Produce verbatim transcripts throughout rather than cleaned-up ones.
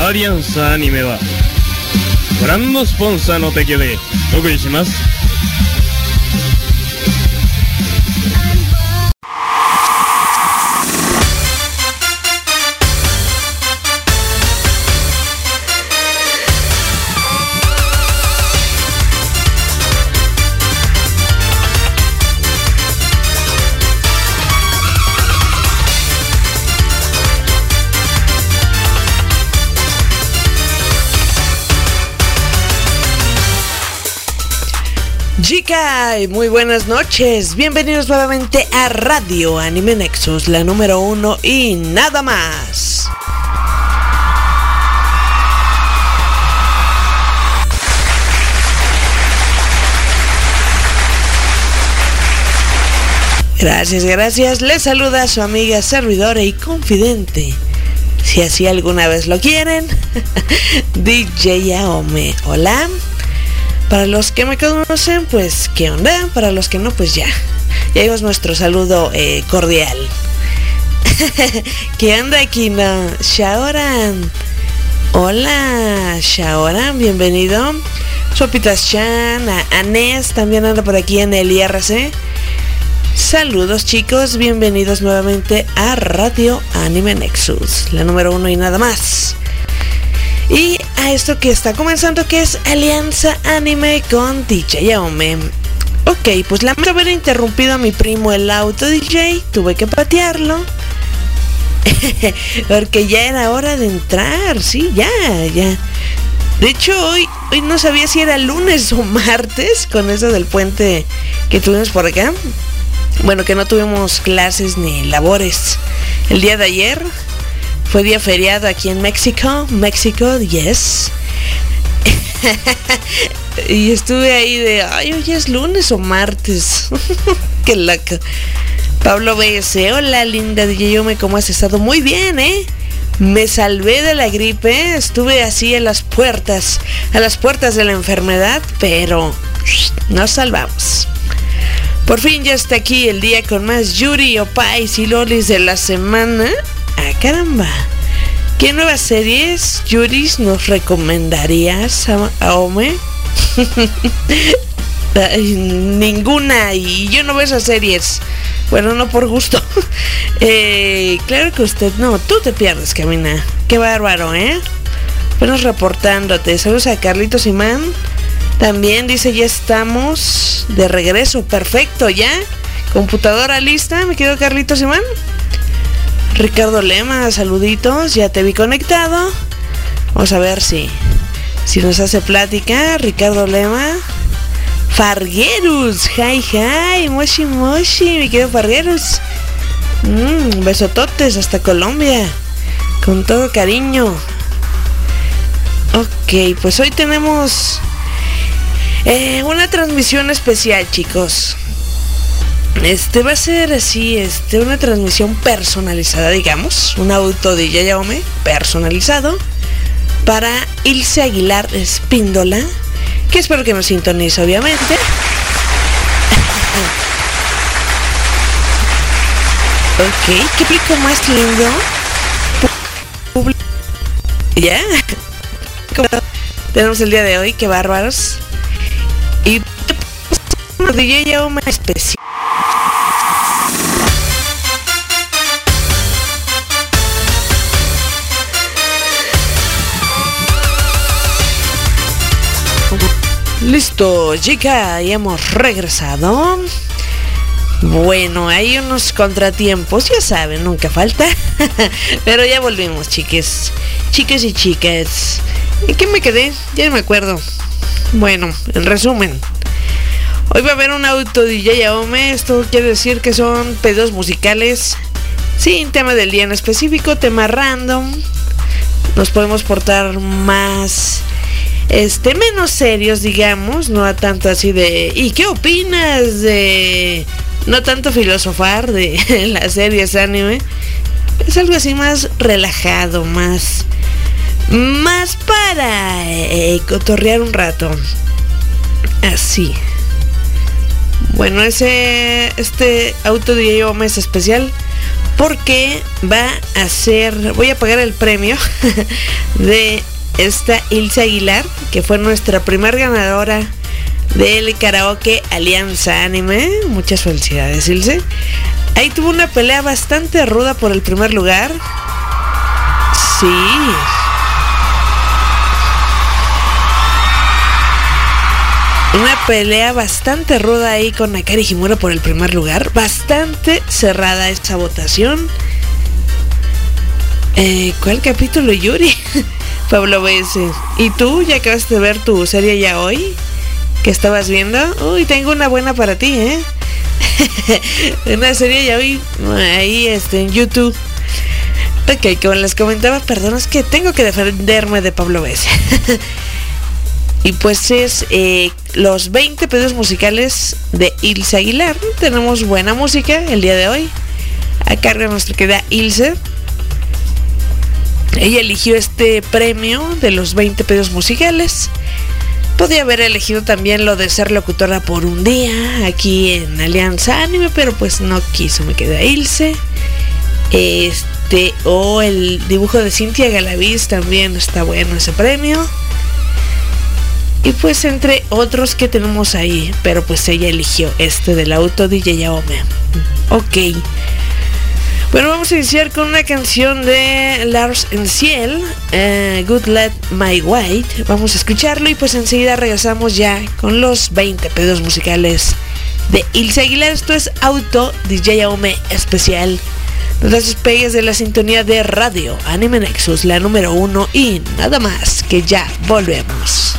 アリアンサアニメはご覧のスポンサーの提供でお送りします。 Chicas, muy buenas noches, bienvenidos nuevamente a Radio Anime Nexus, la número uno y nada más. Gracias, gracias, les saluda su amiga, servidora y confidente, si así alguna vez lo quieren, D J Aome. Hola. Para los que me conocen, pues, ¿qué onda? Para los que no, pues ya. Ya dimos nuestro saludo eh, cordial. ¿Qué onda, Kino? Shaoran. Hola, Shaoran, bienvenido. Sopitas-chan, Anés también anda por aquí en el I R C. Saludos, chicos, bienvenidos nuevamente a Radio Anime Nexus, la número uno y nada más. Y a esto que está comenzando, que es Alianza Anime con D J Aome. Ok, pues lamento haber interrumpido a mi primo el auto D J, tuve que patearlo porque ya era hora de entrar, sí, ya, ya. De hecho, hoy, hoy no sabía si era lunes o martes con eso del puente que tuvimos por acá. Bueno, que no tuvimos clases ni labores el día de ayer. Fue día feriado aquí en México, México, yes. Y estuve ahí de, ay, hoy es lunes o martes. Qué loco. Pablo B S, hola linda D J Aome, ¿cómo has estado? Muy bien, ¿eh? Me salvé de la gripe, estuve así a las puertas, a las puertas de la enfermedad, pero nos salvamos. Por fin ya está aquí el día con más Yuri, Opais y Lolis de la semana. ¡Ah, caramba! ¿Qué nuevas series, Yuris, nos recomendarías, Aome? Ninguna, y yo no veo esas series. Bueno, no por gusto. eh, claro que usted no, tú te pierdes, Camina. Qué bárbaro, ¿eh? Bueno, reportándote. Saludos a Carlitos Imán. También dice, ya estamos de regreso. Perfecto, ¿ya? Computadora lista, me quedo Carlitos Imán. Ricardo Lema, saluditos, ya te vi conectado. Vamos a ver si Si nos hace plática. Ricardo Lema. Farguerus, hi hi, moshi moshi, mi querido Farguerus. Mmm, besototes hasta Colombia, con todo cariño. Ok, pues hoy tenemos eh, una transmisión especial, chicos. Este va a ser así, este, una transmisión personalizada, digamos, un auto de J J Aome personalizado para Ilse Aguilar Espíndola, que espero que nos sintonice, obviamente. Ok, qué plico más lindo. Ya. Tenemos el día de hoy, qué bárbaros. Y de J J Aome especial. Listo, chica, ya hemos regresado. Bueno, hay unos contratiempos, ya saben, nunca falta. Pero ya volvimos, chiques. Chicas y chicas. ¿En qué me quedé? Ya no me acuerdo. Bueno, en resumen, hoy va a haber un auto de D J Aome. Esto quiere decir que son pedidos musicales sin tema del día en específico, tema random. Nos podemos portar más... Este, menos serios, digamos, no a tanto así de ¿y qué opinas de...? No tanto filosofar de las series anime. Es algo así más relajado, más Más para eh, cotorrear un rato. Así. Bueno, ese Este auto de J J Aome es especial porque va a ser, voy a pagar el premio de esta Ilse Aguilar, que fue nuestra primer ganadora del karaoke Alianza Anime. Muchas felicidades, Ilse. Ahí tuvo una pelea bastante ruda por el primer lugar. Sí. Una pelea bastante ruda ahí con Nakari Himura por el primer lugar. Bastante cerrada esta votación. Eh, ¿Cuál capítulo, Yuri? Pablo B S. ¿Y tú ya acabaste de ver tu serie ya hoy? ¿Qué estabas viendo? Uy, tengo una buena para ti, ¿eh? Una serie ya hoy ahí este, en YouTube. Ok, como les comentaba, perdón, es que tengo que defenderme de Pablo B S. Y pues es eh, los veinte pedidos musicales de Ilse Aguilar. Tenemos buena música el día de hoy. A cargo de nuestra querida Ilse. Ella eligió este premio de los veinte pedidos musicales. Podía haber elegido también lo de ser locutora por un día aquí en Alianza Anime, pero pues no quiso, me queda Ilse. Este, o el dibujo de Cintia Galaviz, también está bueno ese premio. Y pues entre otros que tenemos ahí, pero pues ella eligió este del auto D J Yaome. Ok. Bueno, vamos a iniciar con una canción de Lars Enciel, uh, Good Let My White. Vamos a escucharlo y pues enseguida regresamos ya con los veinte pedidos musicales de Ilse Aguilar. Esto es Auto D J Yaome especial. No te despegues de la sintonía de Radio Anime Nexus, la número uno, y nada más, que ya volvemos.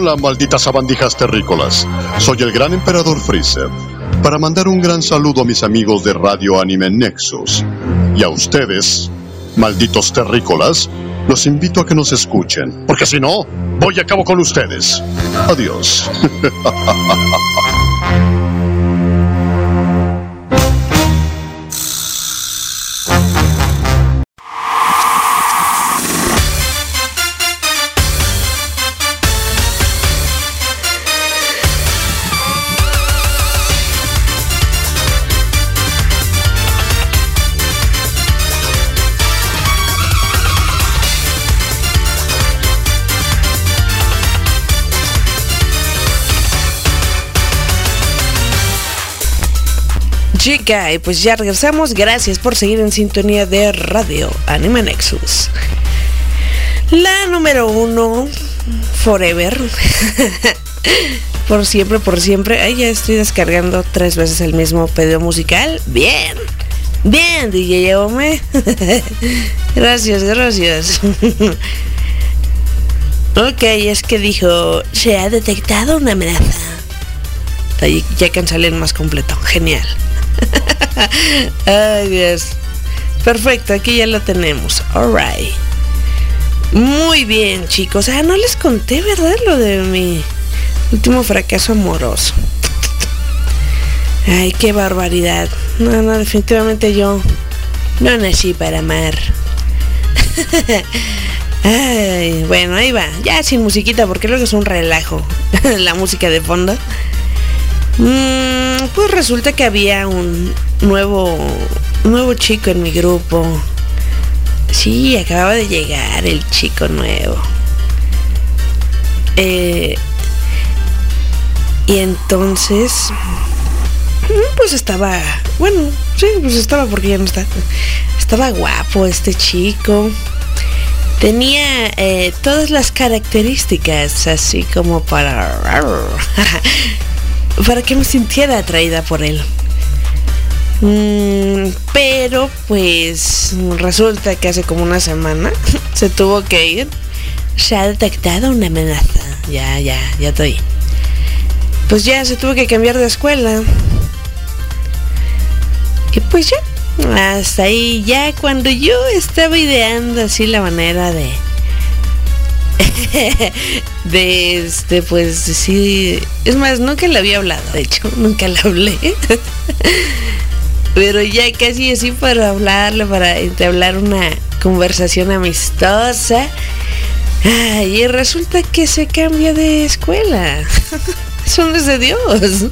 Hola, malditas sabandijas terrícolas. Soy el gran emperador Freezer, para mandar un gran saludo a mis amigos de Radio Anime Nexus. Y a ustedes, malditos terrícolas, los invito a que nos escuchen, porque si no, voy a cabo con ustedes. Adiós. Chica, y pues ya regresamos. Gracias por seguir en sintonía de Radio Anime Nexus, la número uno forever. Por siempre, por siempre. Ay, ya estoy descargando tres veces el mismo pedido musical. Bien, bien, D J Yome. Gracias, gracias. Ok, es que dijo: se ha detectado una amenaza. Ahí ya cancelé el más completo. Genial. Ay, Dios. Perfecto, aquí ya lo tenemos. Alright. Muy bien, chicos. Ah, no les conté, ¿verdad? Lo de mi último fracaso amoroso. Ay, qué barbaridad. No, no, definitivamente yo no nací para amar. Ay, bueno, ahí va. Ya sin musiquita, porque luego es un relajo la música de fondo. Mm, pues resulta que había un nuevo nuevo chico en mi grupo. Sí, acababa de llegar el chico nuevo. Eh, y entonces, pues estaba, bueno, sí, pues estaba porque ya no está. Estaba guapo este chico. Tenía eh, todas las características así como para... para que me sintiera atraída por él. Mm, pero pues resulta que hace como una semana se tuvo que ir. Se ha detectado una amenaza. Ya, ya, ya estoy. Pues ya se tuvo que cambiar de escuela. Y pues ya, hasta ahí. Ya cuando yo estaba ideando así la manera de de este, pues sí, es más, nunca le había hablado, de hecho, nunca le hablé. Pero ya casi así para hablarle, para entablar una conversación amistosa. Ay, y resulta que se cambia de escuela. Eso no es de Dios.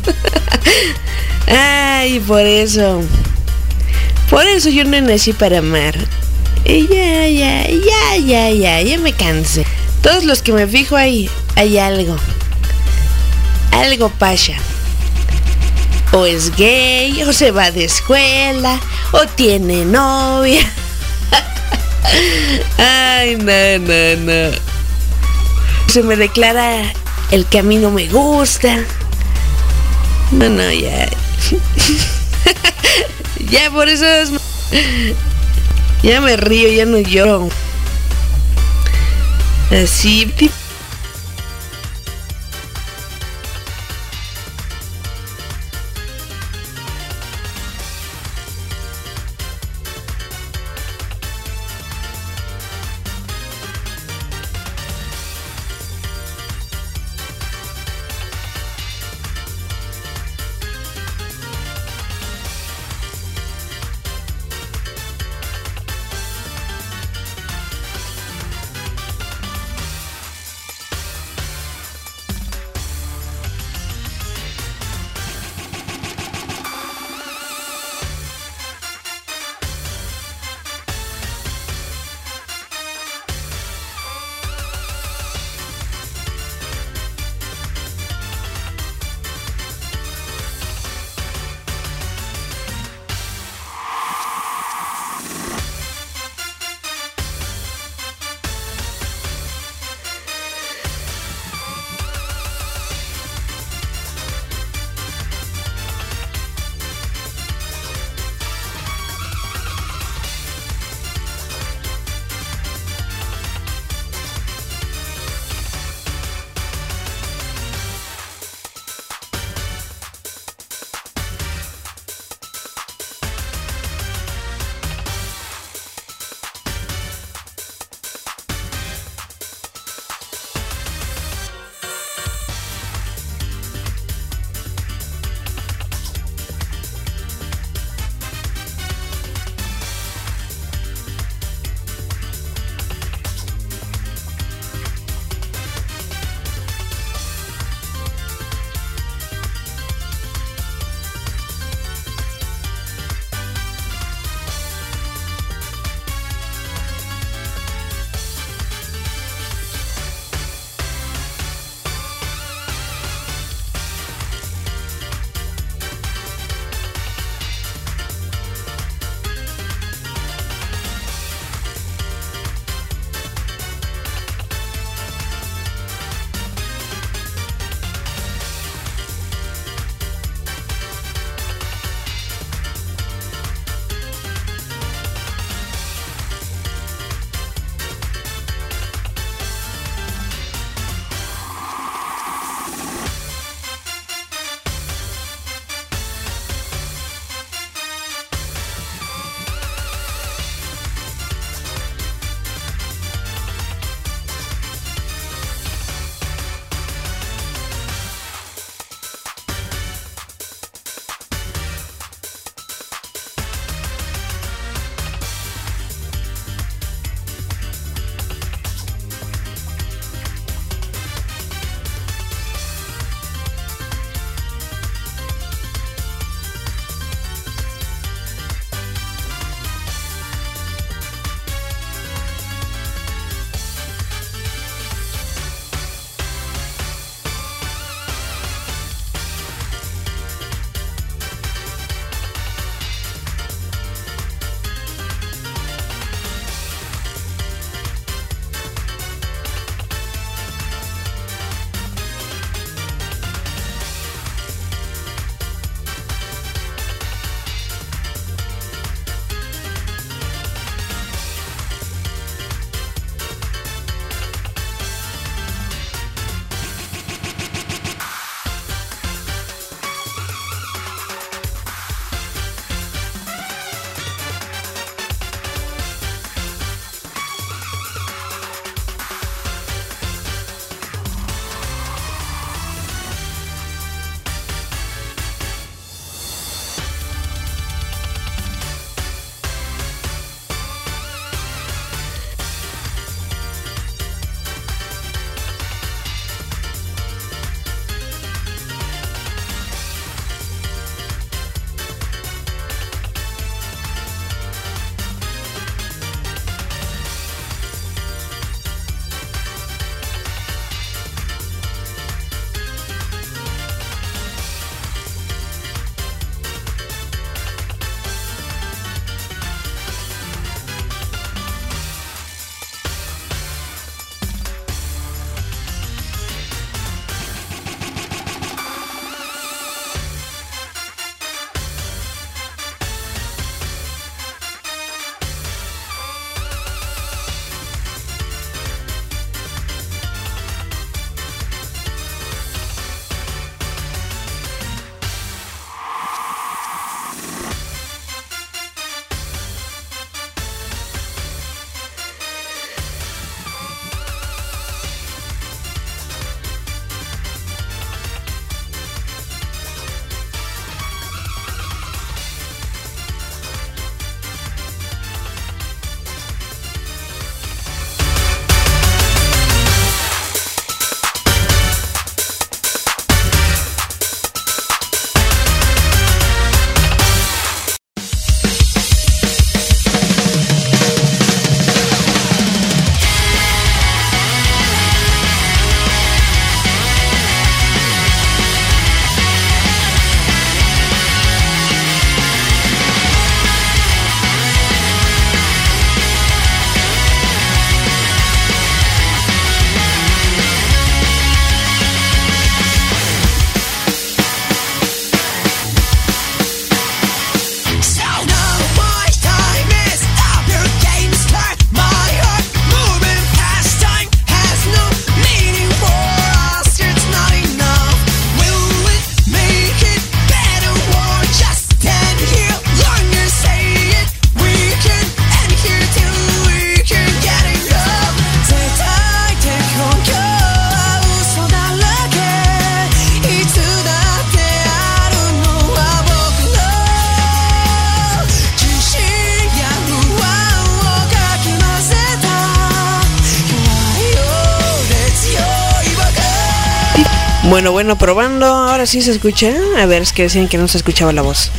Ay, por eso. Por eso yo no nací para amar. Y ya, ya, ya, ya, ya, ya me cansé. Todos los que me fijo ahí, hay algo. Algo pasa. O es gay, o se va de escuela, o tiene novia. Ay, no, no, no. Se me declara el que a mí no me gusta. No, no, ya. Ya por eso es... Ya me río, ya no lloro. Así... Bueno, bueno, probando. Ahora sí se escucha. A ver, es que decían que no se escuchaba la voz.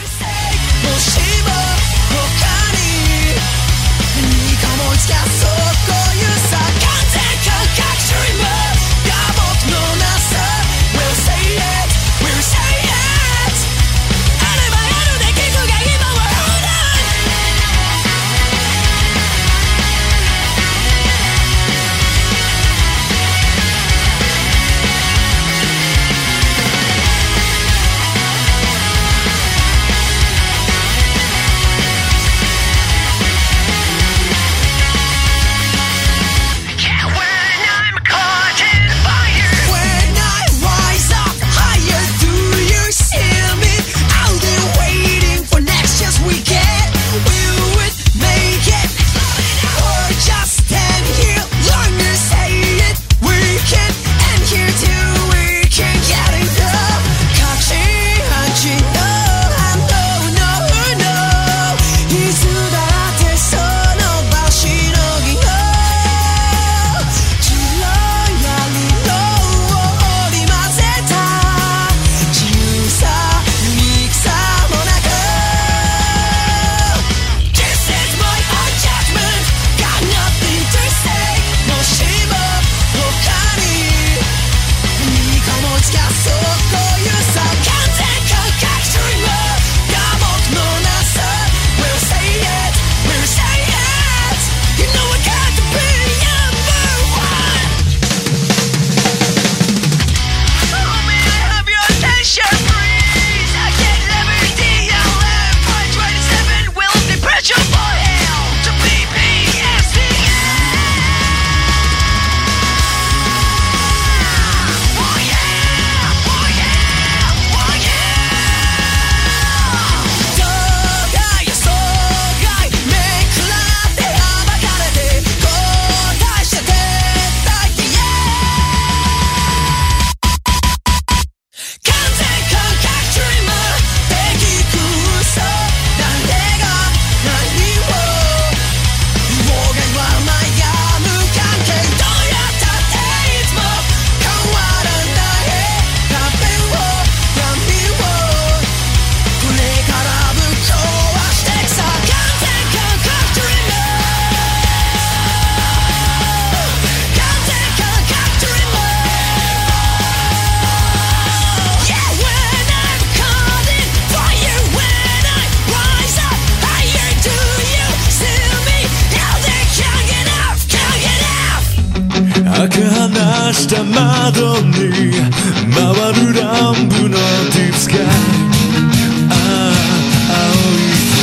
した窓に回るランプのディスカイ、ああ青い手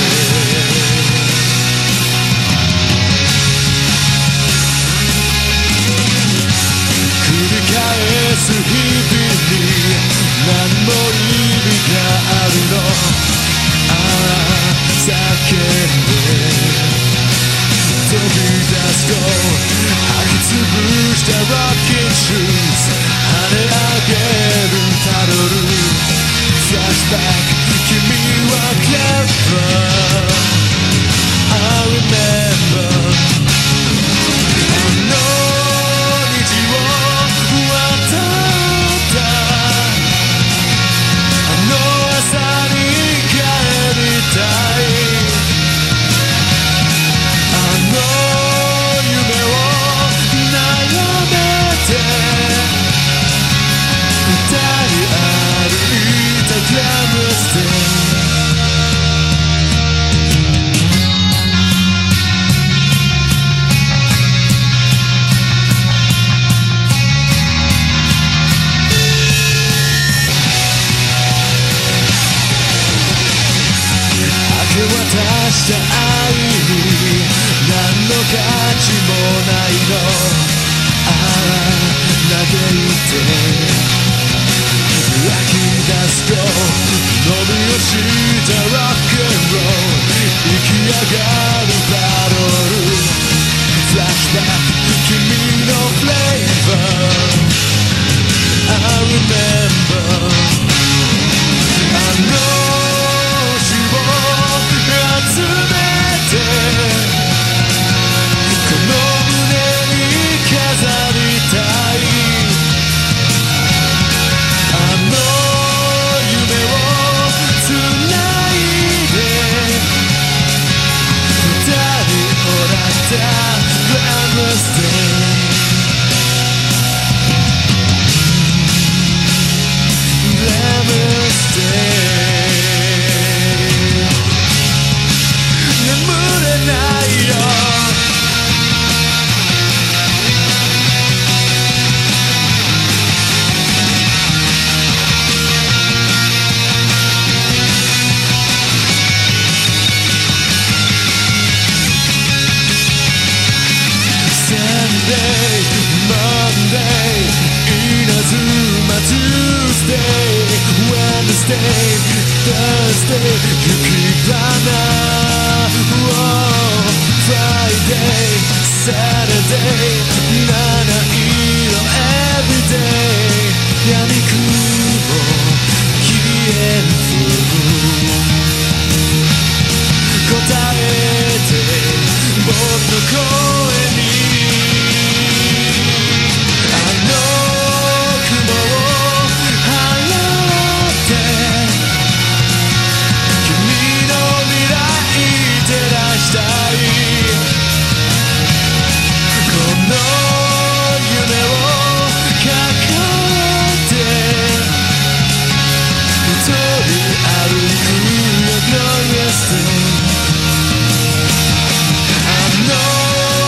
繰り返す日々に何の意味があるの、ああ叫んで飛び出すと履きつぶしたロッキンシューズ跳ね上げるたどるフラッシュバック君は clever I remember あの虹を渡ったあの朝に帰りたい渡した愛に何の価値もないの、ああ嘆いて吐き出すと伸び落ちたロックンロール生き上がるバトルフラッシュバック君のフレーバー I remember あの集めてこの胸に飾りたい Thursday 雪花 Friday Saturday 七色 Everyday 闇雲消える答えて僕の声にあの雲を払って君の未来照らしたいこの夢を抱えて一人歩くよ Glorious Day あの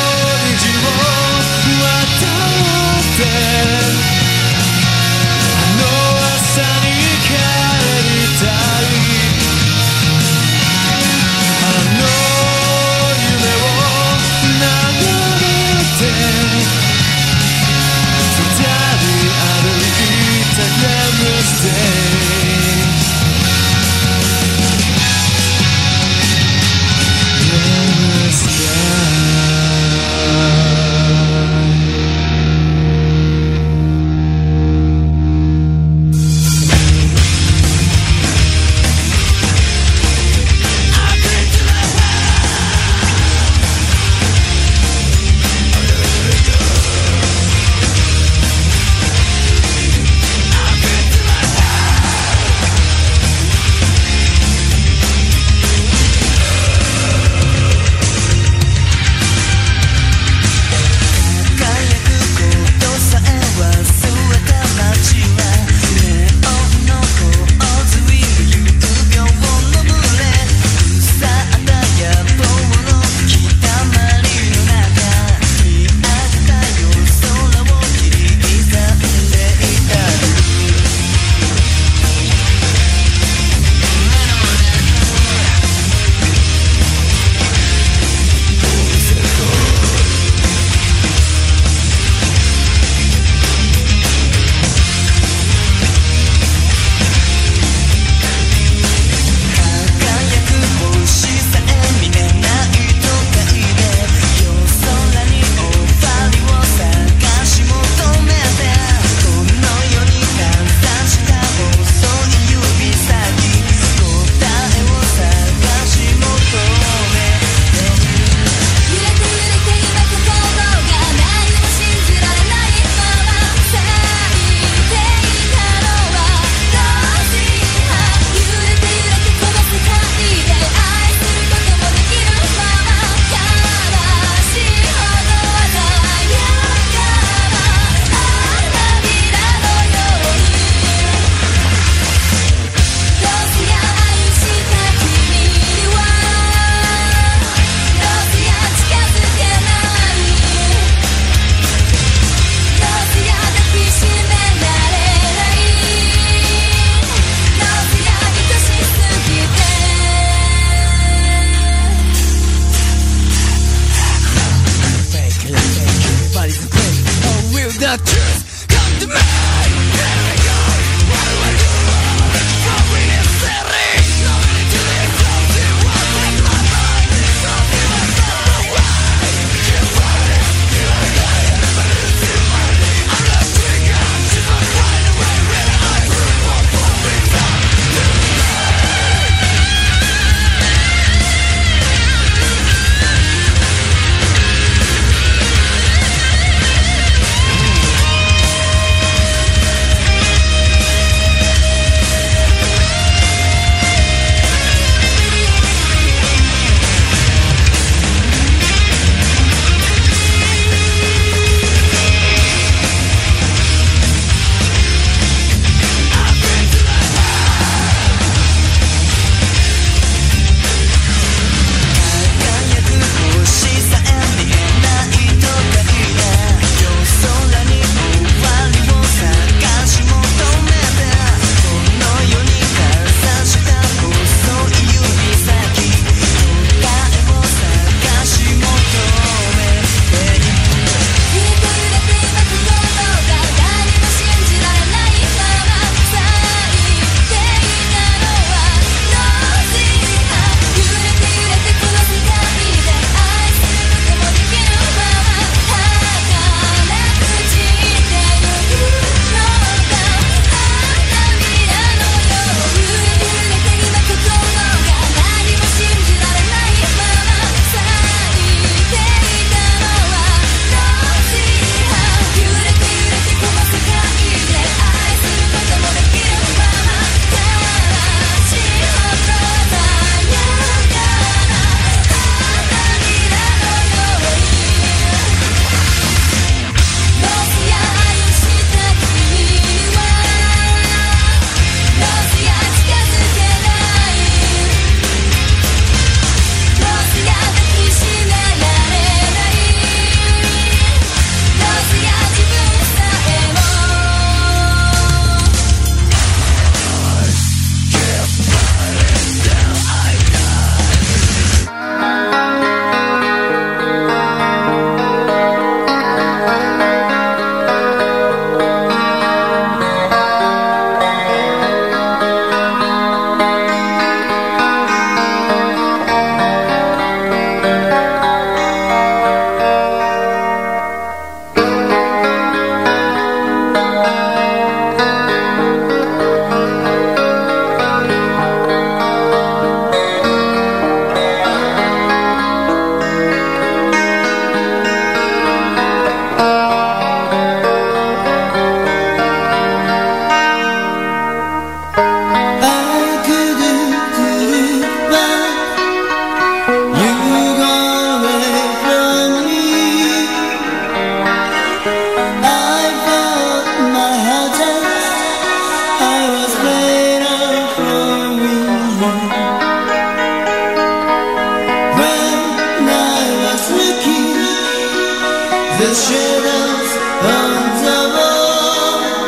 When I was looking, the shadows on the wall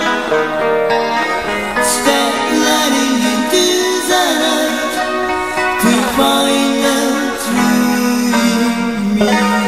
start lighting into the night to find the truth in me.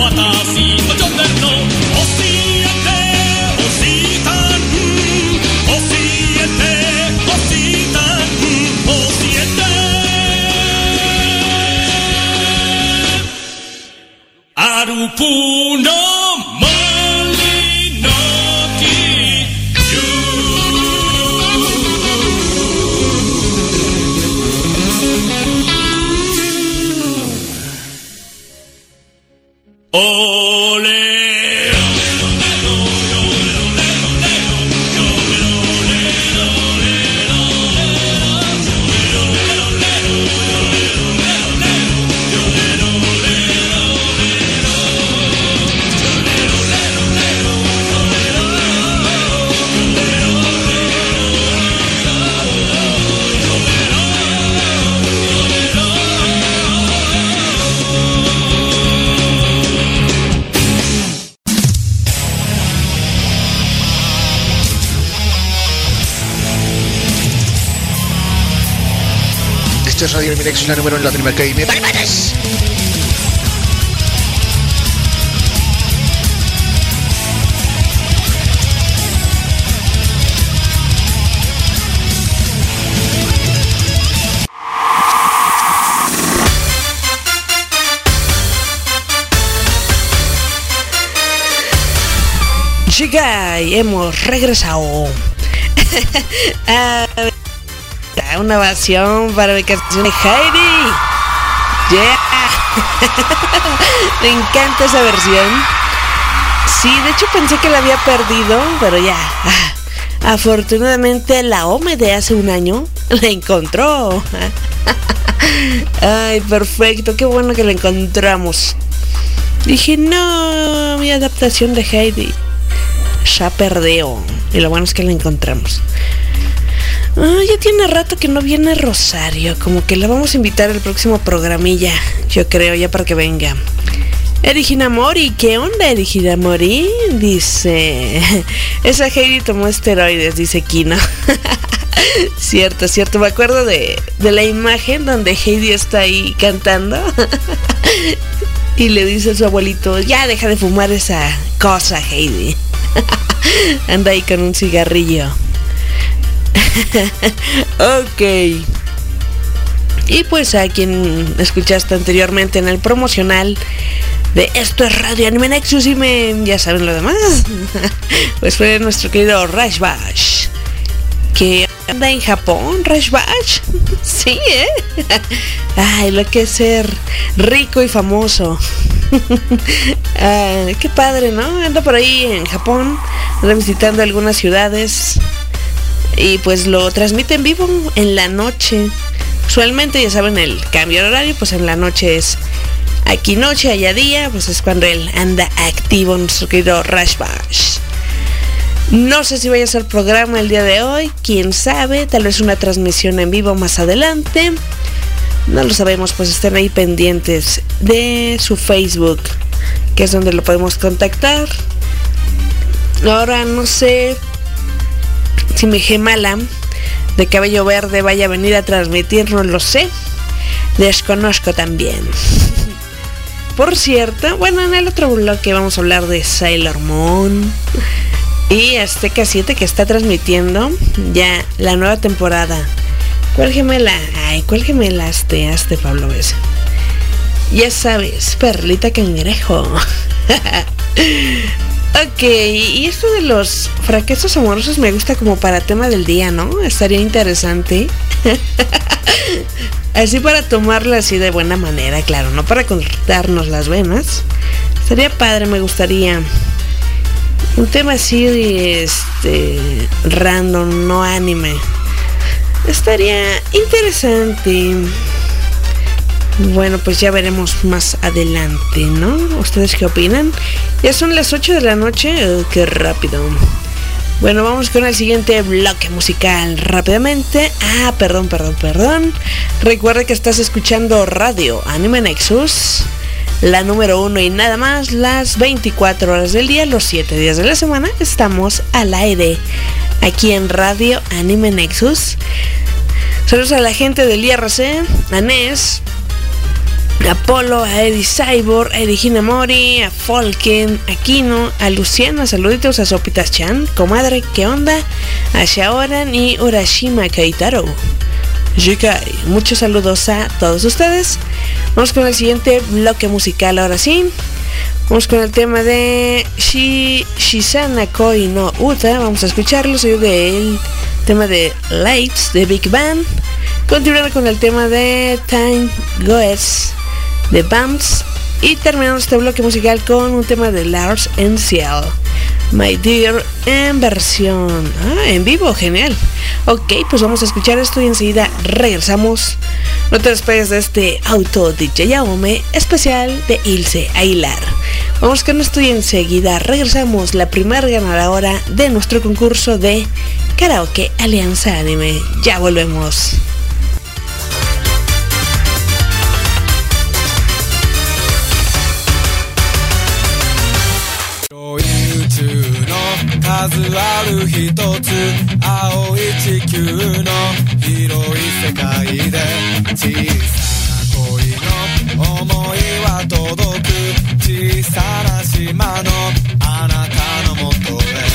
私とジョンベルの教えてほしいたん教えてほしいたん教えてアルプの森の木俺 Esto es Radio Anime Nexus, la número en Latinoamérica. ¡Palmares! Chica, y hemos regresado. A una ovación para mi canción de Heidi. Yeah. Me encanta esa versión. Sí, de hecho pensé que la había perdido, pero ya. Afortunadamente la O M E de hace un año la encontró. Ay, perfecto, qué bueno que la encontramos. Dije, no, mi adaptación de Heidi ya perdió. Y lo bueno es que la encontramos. Ah, ya tiene rato que no viene Rosario. Como que la vamos a invitar al próximo programilla, yo creo, ya para que venga. Eri Hinamori, ¿qué onda, Eri Hinamori? Dice, esa Heidi tomó esteroides, dice Kino. Cierto, cierto, me acuerdo de, de la imagen donde Heidi está ahí cantando. Y le dice a su abuelito, ya deja de fumar esa cosa, Heidi. Anda ahí con un cigarrillo. Ok. Y pues a quien escuchaste anteriormente en el promocional de Esto es Radio Anime Nexus y me, ya saben lo demás. Pues fue nuestro querido Rush Bash, que anda en Japón. Rush Bash. Sí, ¿eh? Ay, lo que es ser rico y famoso. Ah, qué padre, ¿no? Anda por ahí en Japón, anda visitando algunas ciudades. Y pues lo transmite en vivo en la noche. Usualmente, ya saben, el cambio de horario, pues en la noche es aquí noche, allá día, pues es cuando él anda activo, nuestro querido Rush Bash. No sé si vaya a ser programa el día de hoy, quién sabe, tal vez una transmisión en vivo más adelante. No lo sabemos, pues estén ahí pendientes de su Facebook, que es donde lo podemos contactar. Ahora no sé si mi gemala de cabello verde vaya a venir a transmitir, no lo sé. Desconozco también. Por cierto, bueno, en el otro bloque vamos a hablar de Sailor Moon y Azteca siete, que está transmitiendo ya la nueva temporada. ¿Cuál gemela? Ay, ¿cuál gemela? Hazte, hazte, Pablo Besa. Ya sabes, Perlita Cangrejo. Ok, y esto de los fracasos amorosos me gusta como para tema del día, ¿no? Estaría interesante. Así para tomarla así de buena manera, claro, no para cortarnos las venas. Estaría padre, me gustaría. Un tema así, este, random, no anime. Estaría interesante. Bueno, pues ya veremos más adelante, ¿no? ¿Ustedes qué opinan? Ya son las ocho de la noche. Oh, qué rápido. Bueno, vamos con el siguiente bloque musical rápidamente. Ah, perdón, perdón, perdón. Recuerda que estás escuchando Radio Anime Nexus, la número uno y nada más, las veinticuatro horas del día, los siete días de la semana. Estamos al aire aquí en Radio Anime Nexus. Saludos a la gente del I R C, a Nes, a Polo, a Eddie Cyborg, a Eddie Hinamori, a Folken, a Kino, a Luciana, saluditos a Sopitas Chan, comadre, ¿qué onda? A Shaoran y Urashima Keitaro. Jikai, muchos saludos a todos ustedes. Vamos con el siguiente bloque musical ahora sí. Vamos con el tema de Shi, Shizana Koi no Uta. Vamos a escucharlo, soy del tema de Lights de Big Bang. Continuar con el tema de Time Goes de Bumps. Y terminamos este bloque musical con un tema de Lars and Ciel, My Dear, en versión ah, en vivo, genial. Ok, pues vamos a escuchar esto y enseguida regresamos. No te despegues de este auto D J Jaume especial de Ilse Aguilar. Vamos con esto y enseguida regresamos, la primera ganadora de nuestro concurso de Karaoke Alianza Anime. Ya volvemos. 数ある一つ青い地球の広い世界で小さな恋の想いは届く小さな島のあなたのもとへ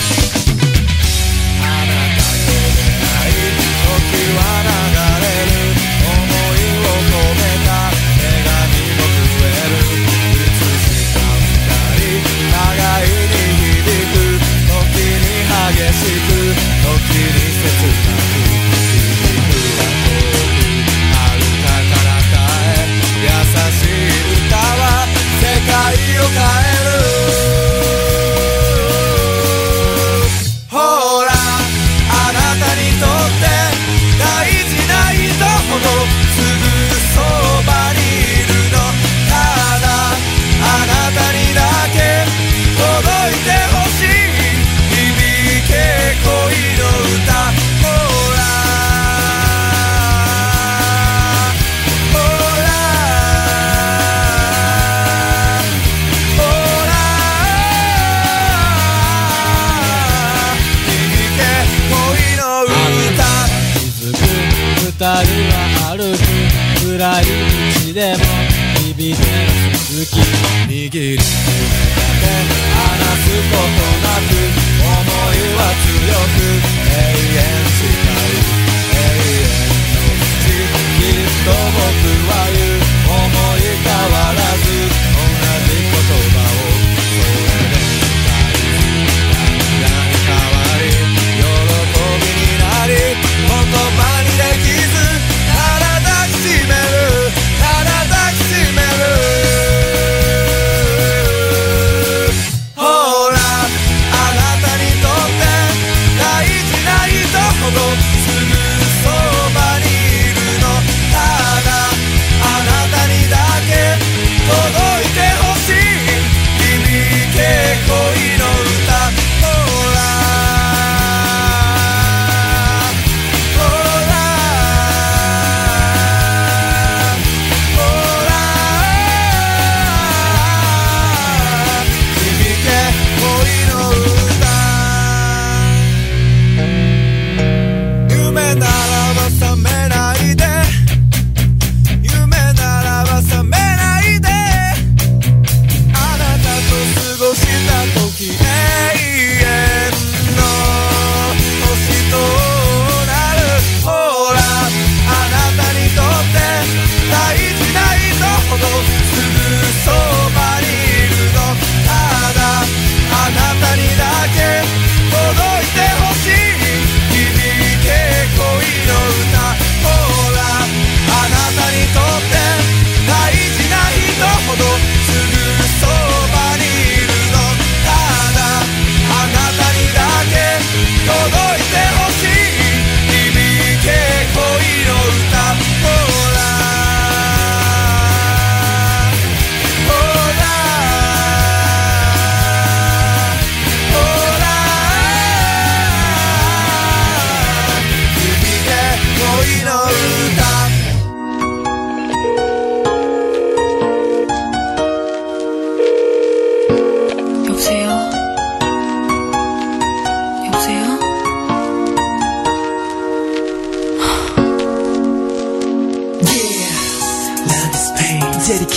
あなたと出会い時は流れる想いを込めた手紙も増える映した二人互いに響く時に激しく時に切なく響くは遠く遥か彼方へ優しい歌は世界を変えるほらあなたにとって大事な人ほどすぐそばにいるのただあなたにだけ届いてほしい恋の歌ほらほらほら響け恋の歌気づく二人は歩く暗い道でも響け続き握りしめて離すことなく思いは強く永遠誓う永遠の土きっと僕は言う思い変わらず同じ言葉をそれで歌い涙に変わり喜びになり言葉にできずただ抱きしめるただ抱きしめる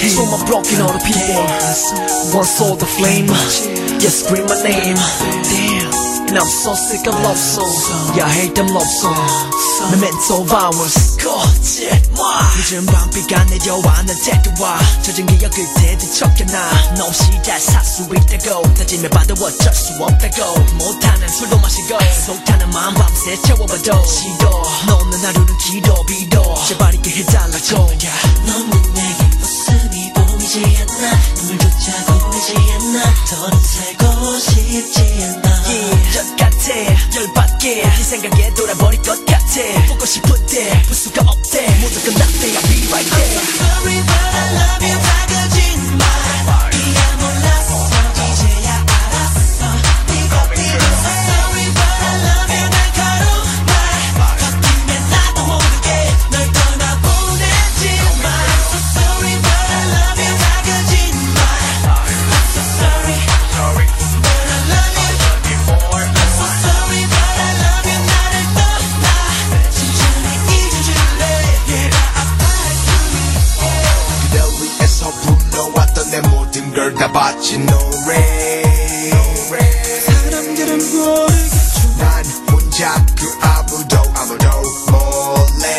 So my broken hearted people One saw the flame Yeah, scream my name And I'm so sick of love songs Yeah, I hate them love songs Memento of hours 거짓말 늦은 밤비가 내려와 난 데려와 젖은 기억을 되뒤척여놔 너 없이 잘 살 수 있다고 다짐해 봐도 어쩔 수 없다고 못하는 술도 마시고 속타는 마음 밤새 채워봐도 싫어 너는 하루는 길어 빌어 제발 있게 해달라고 너는 내게 웃음이 보이지 않나 눈물조차 보이지 않나 더는 살고 싶지 않아 yeah, 열 같아 열받게 네 생각에 돌아버릴 것 같아 보고 싶은데 볼 수가 없대 모두 끝났대 I'll be right there I'm sorry but I love you 다 거짓말 네가 몰랐어 이제야 알았어 네가 뛰고 I'm sorry but I love you 날카로운 말 바뀌면 나도 모르게 널 떠나보내지마 I'm so sorry but I love you 다 거짓말 I'm so sorry but I love you more I'm so sorry but I love you 나를 떠나 진정해 잊어줄래 yeah 그대 위에서 불러왔던 내 모든 걸 다 바친 노래 사람들은 모르겠죠 난 혼자 그 아무도 아무도 몰래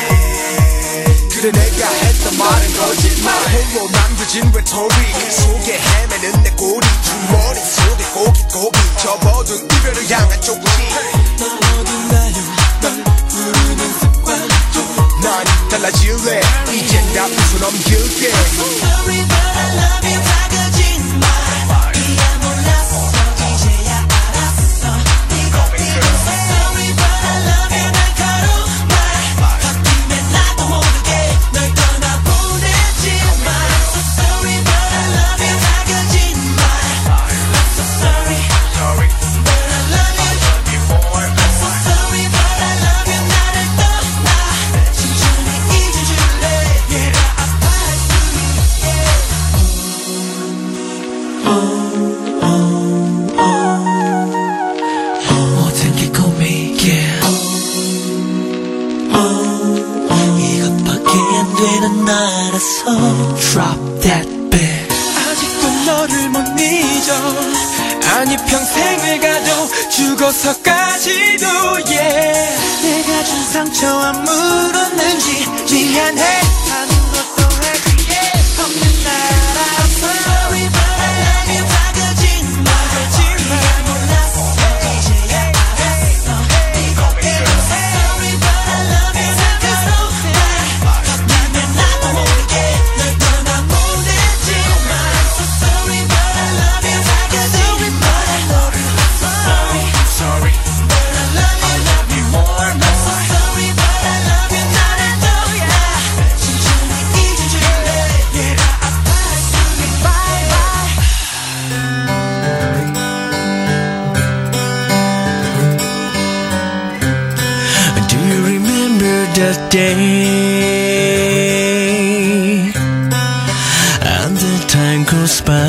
그래 내가 했던 말은 거짓말 홀로 남겨진 외톨이 그 속에 헤매는 내 꼬리 두 머릿속에 고깃고기 접어둔 이별을 향한 쪽지 넌 모든 나요 널 부르는 습관 난 달라질래 이젠 다 웃어넘길게 Sorry but I love you 다 거짓말 네가 몰랐어 이제야 알았어 네가 뛰고 Sorry but I love you 날카로운 말 바뀌면 나도 모르게 널 떠나보내지마 I'm so sorry but I love you 다 거짓말 I'm so sorry but I love you more I'm so sorry but I love you 나를 떠나 진정해 잊어줄래 yeah 모든 게 꿈이게 이것밖에 안 되는 나라서 Drop that beat 아직도 너를 못 잊어 아니 평생을 가도 죽어서까지도 yeah 내가 준 상처와 물었는지 미안해 하는 것도 회피해 없는 나라 I'm sorry but I love you 다 거짓말 네가 몰랐어 이제야 알았어 네가 뛰고 Sorry but I love you 날카로운 말 바뀌면 나도 모르게 널 떠나보내지마 I'm so sorry but I love you 다 거짓말 I'm so sorry Sorry but I love you more I'm so sorry but I love you 나를 떠나 진정해 잊어줄래 yeah Bye bye Do you remember that day and the time goes by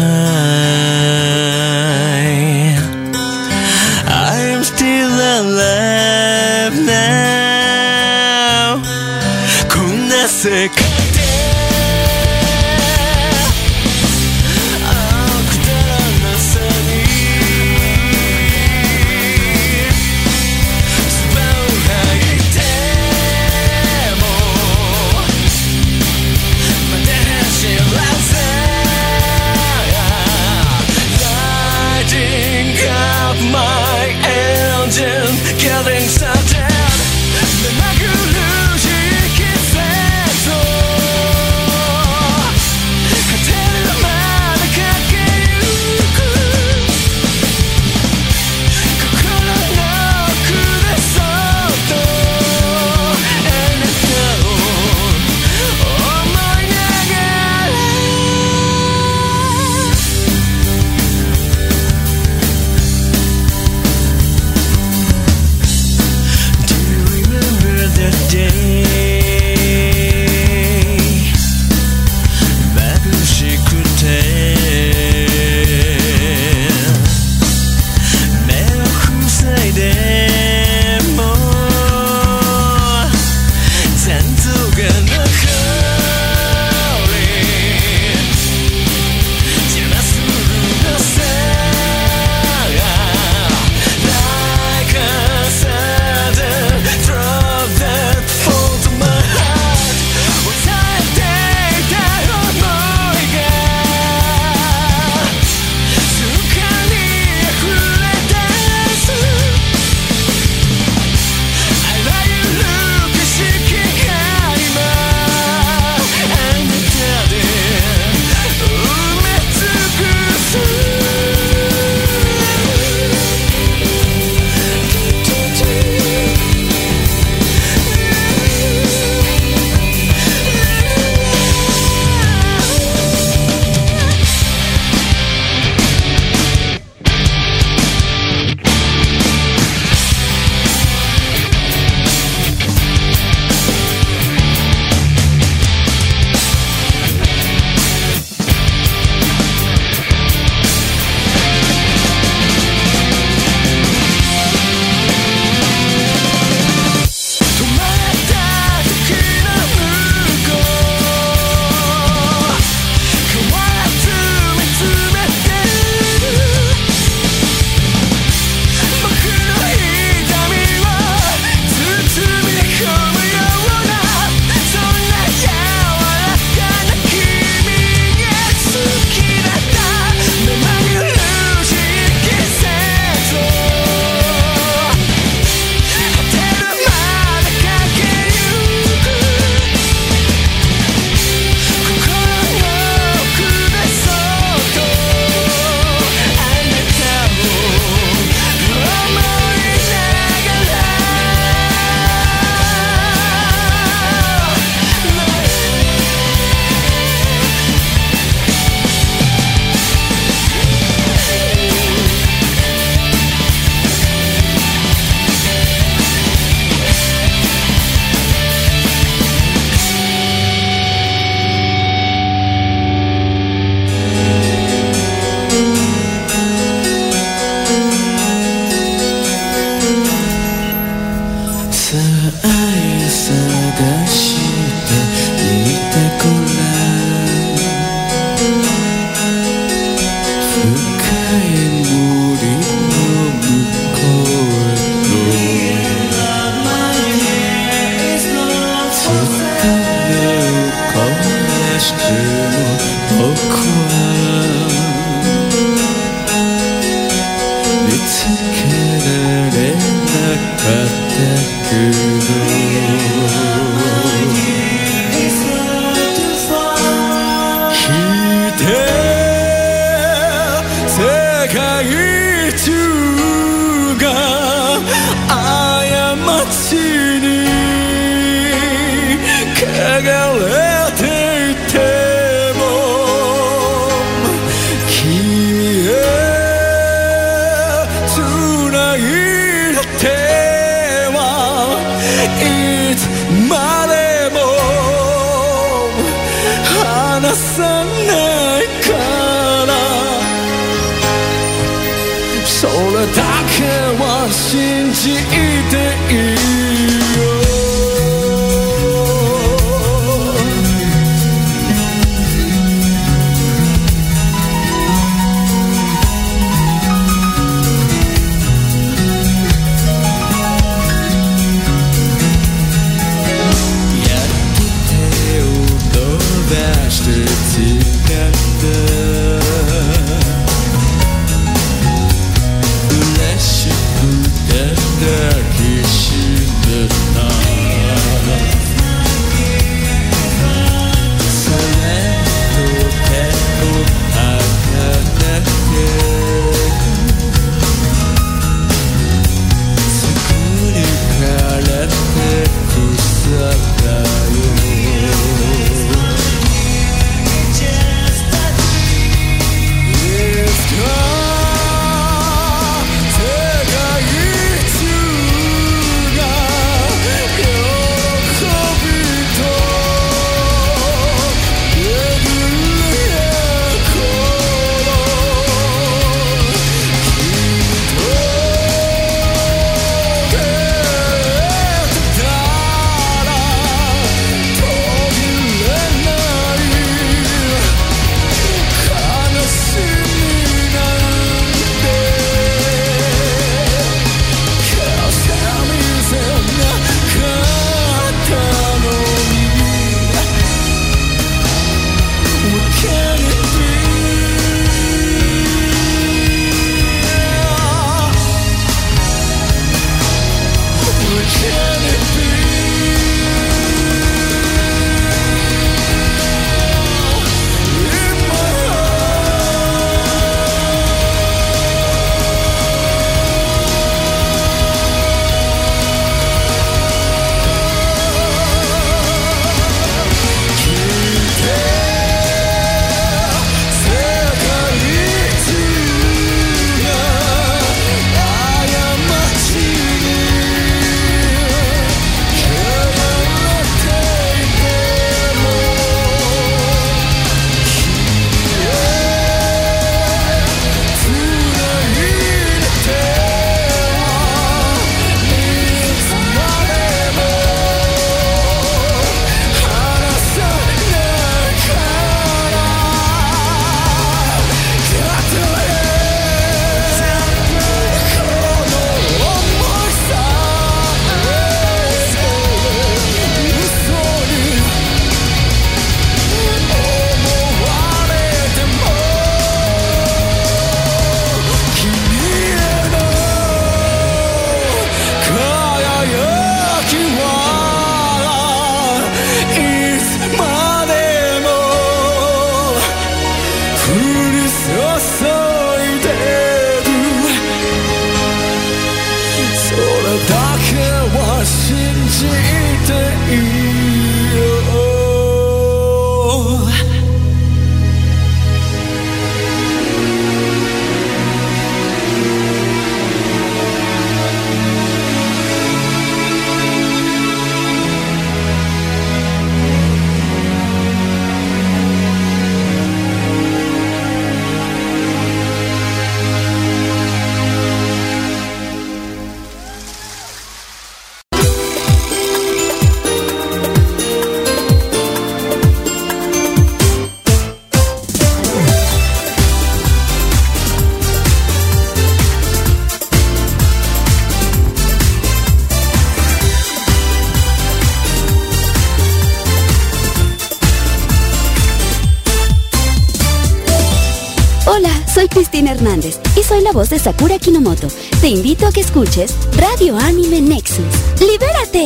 I am still alive now 끝났을 그때 아 그대란 낯선이 수바우하기 때문에 が過ちに汚れていても君へつないだ手はいつまでも離さないからそれだけは信じていいよやっと手を伸ばして誓った嬉しくて抱きしめたそれと手を離れて作り変えてくさだよ Soy Cristina Hernández y soy la voz de Sakura Kinomoto. Te invito a que escuches Radio Anime Nexus. ¡Libérate!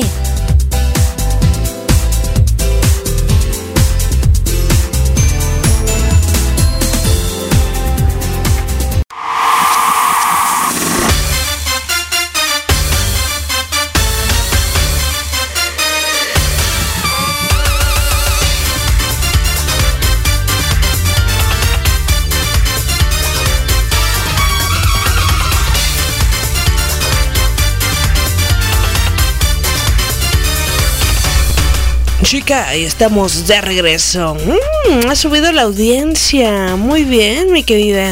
chica, y estamos de regreso. Mm, ha subido la audiencia. Muy bien, mi querida.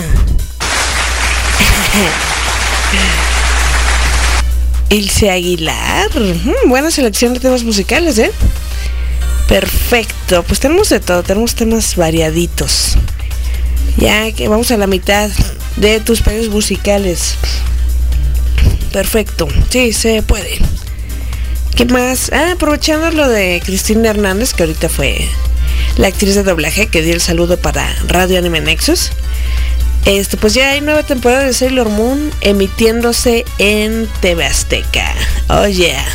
Ilse Aguilar. Mm, buena selección de temas musicales, ¿eh? Perfecto. Pues tenemos de todo, tenemos temas variaditos. Ya que vamos a la mitad de tus pedidos musicales. Perfecto, sí, se puede. ¿Qué más? Ah, aprovechando lo de Cristina Hernández, que ahorita fue la actriz de doblaje que dio el saludo para Radio Anime Nexus. Este, pues ya hay nueva temporada de Sailor Moon emitiéndose en T V Azteca. Oh yeah.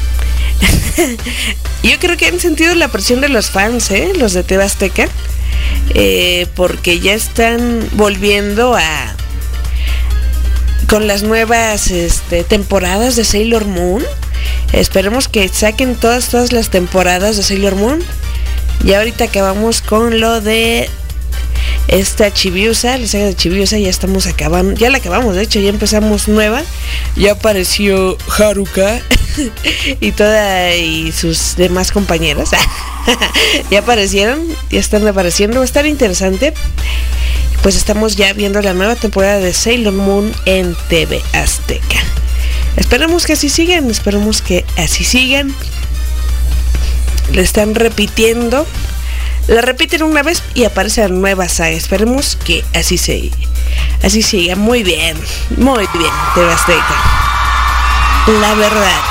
Yo creo que han sentido la presión de los fans, ¿eh? Los de T V Azteca. Eh, porque ya están volviendo a... con las nuevas este, temporadas de Sailor Moon. Esperemos que saquen todas, todas las temporadas de Sailor Moon. Ya ahorita acabamos con lo de esta Chibiusa, la saga de Chibiusa, ya estamos acabando, ya la acabamos, de hecho ya empezamos nueva. Ya apareció Haruka y toda y sus demás compañeras. Ya aparecieron, ya están apareciendo, va a estar interesante. Pues estamos ya viendo la nueva temporada de Sailor Moon en T V Azteca. Esperemos que así sigan, esperemos que así sigan. Le están repitiendo. La repiten una vez y aparece la nueva saga. Esperemos que así se, así siga. Muy bien, muy bien, T V Azteca. La verdad.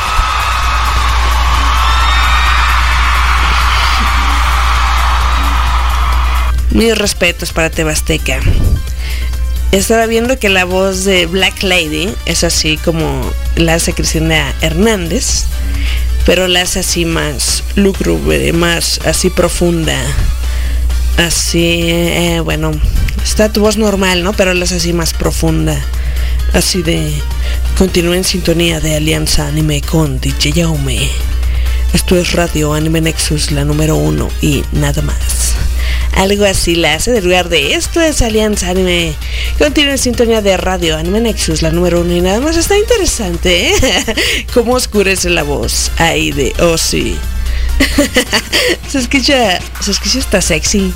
Mis respetos para T V Azteca. Estaba viendo que la voz de Black Lady es así como la hace Cristina Hernández, pero la hace así más lúgubre, más así profunda. Así, eh, bueno, está tu voz normal, ¿no? Pero la hace así más profunda. Así de... Continúa en sintonía de Alianza Anime con D J Yaume. Esto es Radio Anime Nexus, la número uno y nada más. Algo así la hace, del lugar de esto es Alianza Anime. Continúa en sintonía de Radio Anime Nexus, la número uno y nada más. Está interesante, ¿eh? Cómo oscurece la voz ahí de oh sí. Se escucha, se escucha hasta sexy.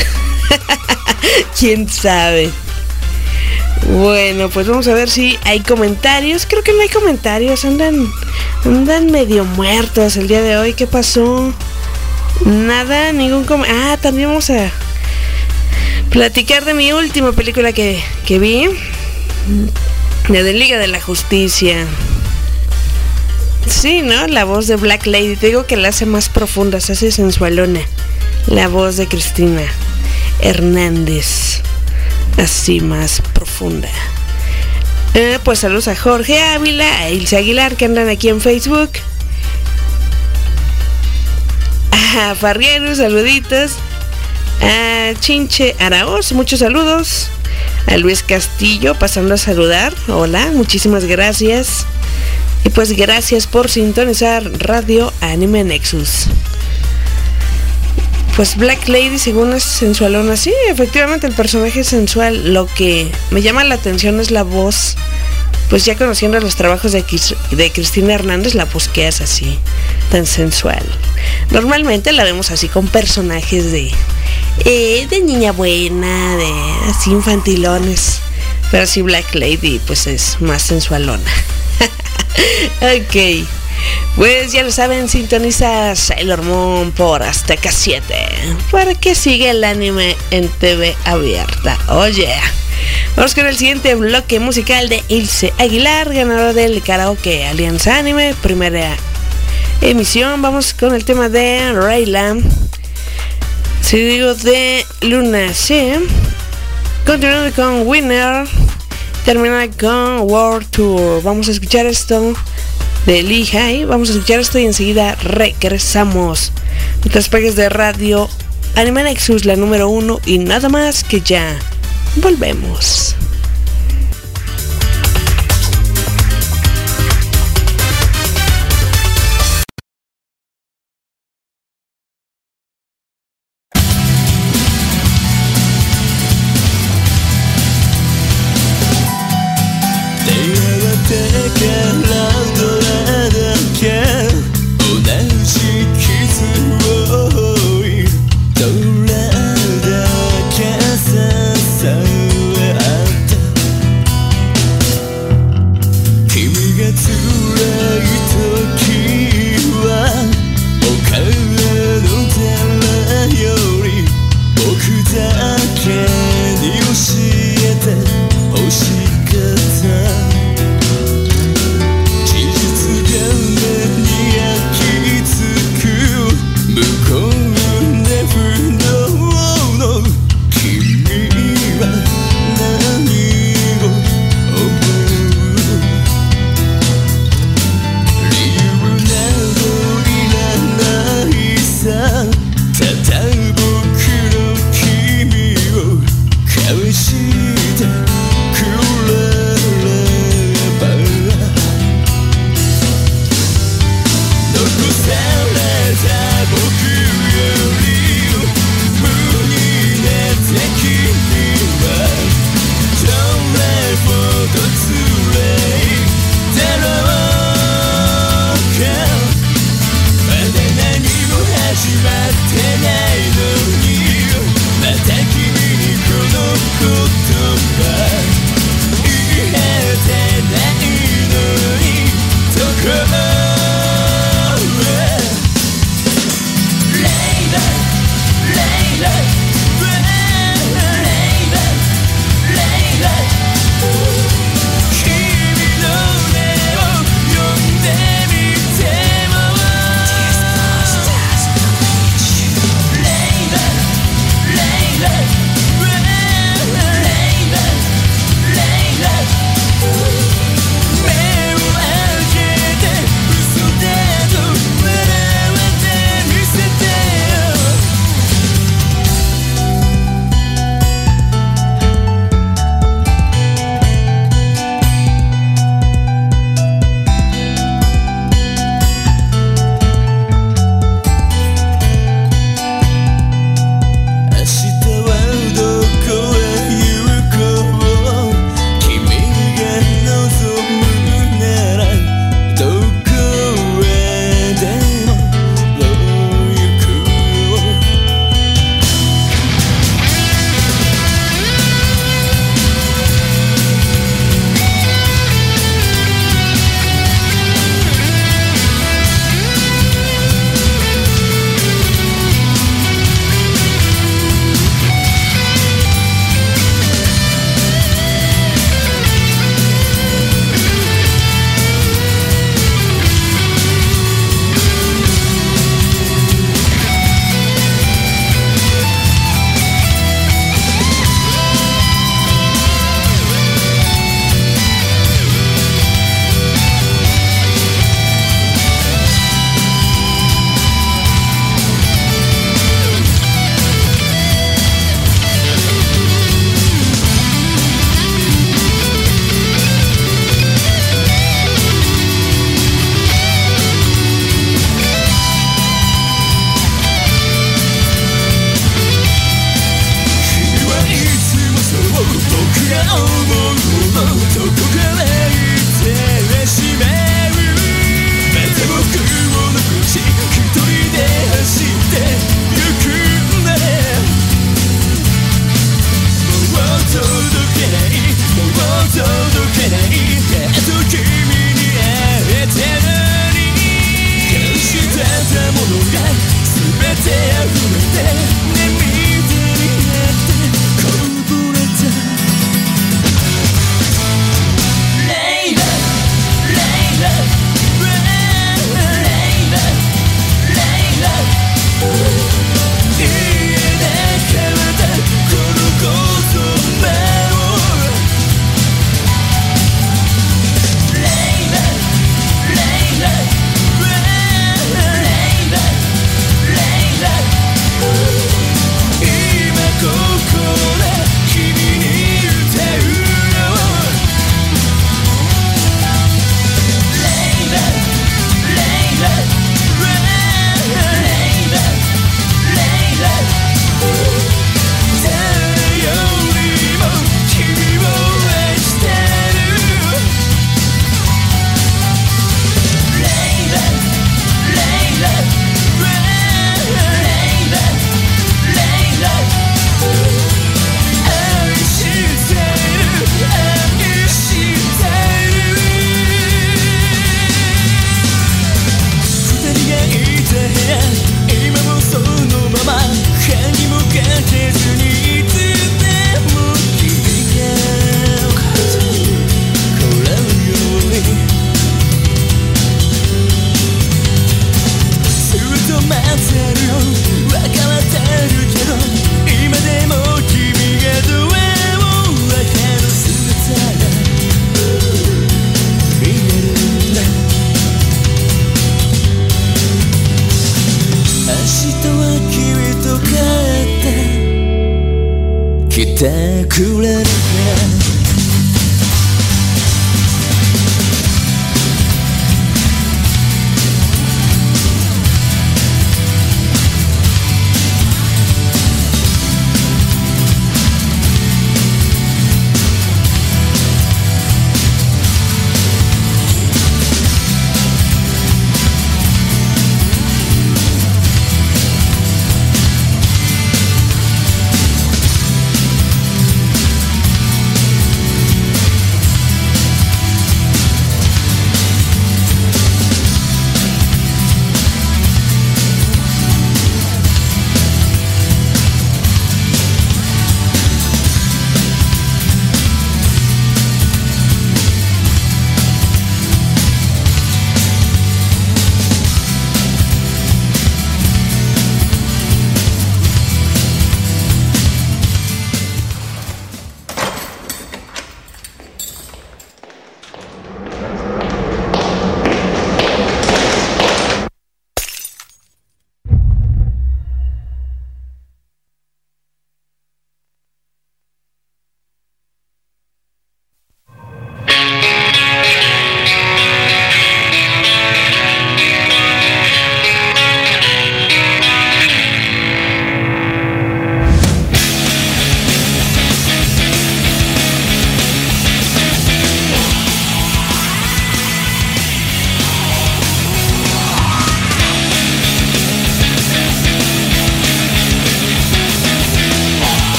¿Quién sabe? Bueno, pues vamos a ver si hay comentarios. Creo que no hay comentarios, andan, andan medio muertos el día de hoy. ¿Qué pasó? Nada, ningún comentario. Ah, también vamos a platicar de mi última película que, que vi, la de Liga de la Justicia. Sí, ¿no? La voz de Black Lady, te digo que la hace más profunda, se hace sensualona. La voz de Cristina Hernández, así más profunda. Eh, pues saludos a Jorge Ávila, a Ilse Aguilar, que andan aquí en Facebook. A Farguero, saluditos. A Chinche Araoz, muchos saludos. A Luis Castillo, pasando a saludar. Hola, muchísimas gracias. Y pues gracias por sintonizar Radio Anime Nexus. Pues Black Lady, según es sensualona. Sí, efectivamente el personaje es sensual. Lo que me llama la atención es la voz. Pues ya conociendo los trabajos de, de Cristina Hernández, la voz que es así, tan sensual. Normalmente la vemos así con personajes de eh, de niña buena, de así infantilones. Pero así Black Lady pues es más sensualona. Ok, pues ya lo saben, sintoniza Sailor Moon por Azteca siete para que siga el anime en T V abierta. Oh yeah. Vamos con el siguiente bloque musical de Ilse Aguilar, ganadora del karaoke Alianza Anime, primera emisión. Vamos con el tema de Rayla, si digo de Luna C. Continuando con Winner, termina con World Tour. Vamos a escuchar esto de Lehigh. Vamos a escuchar esto y enseguida regresamos. Nuestras pagues de Radio Anime Nexus, la número uno y nada más, que ya volvemos. 「同じ傷を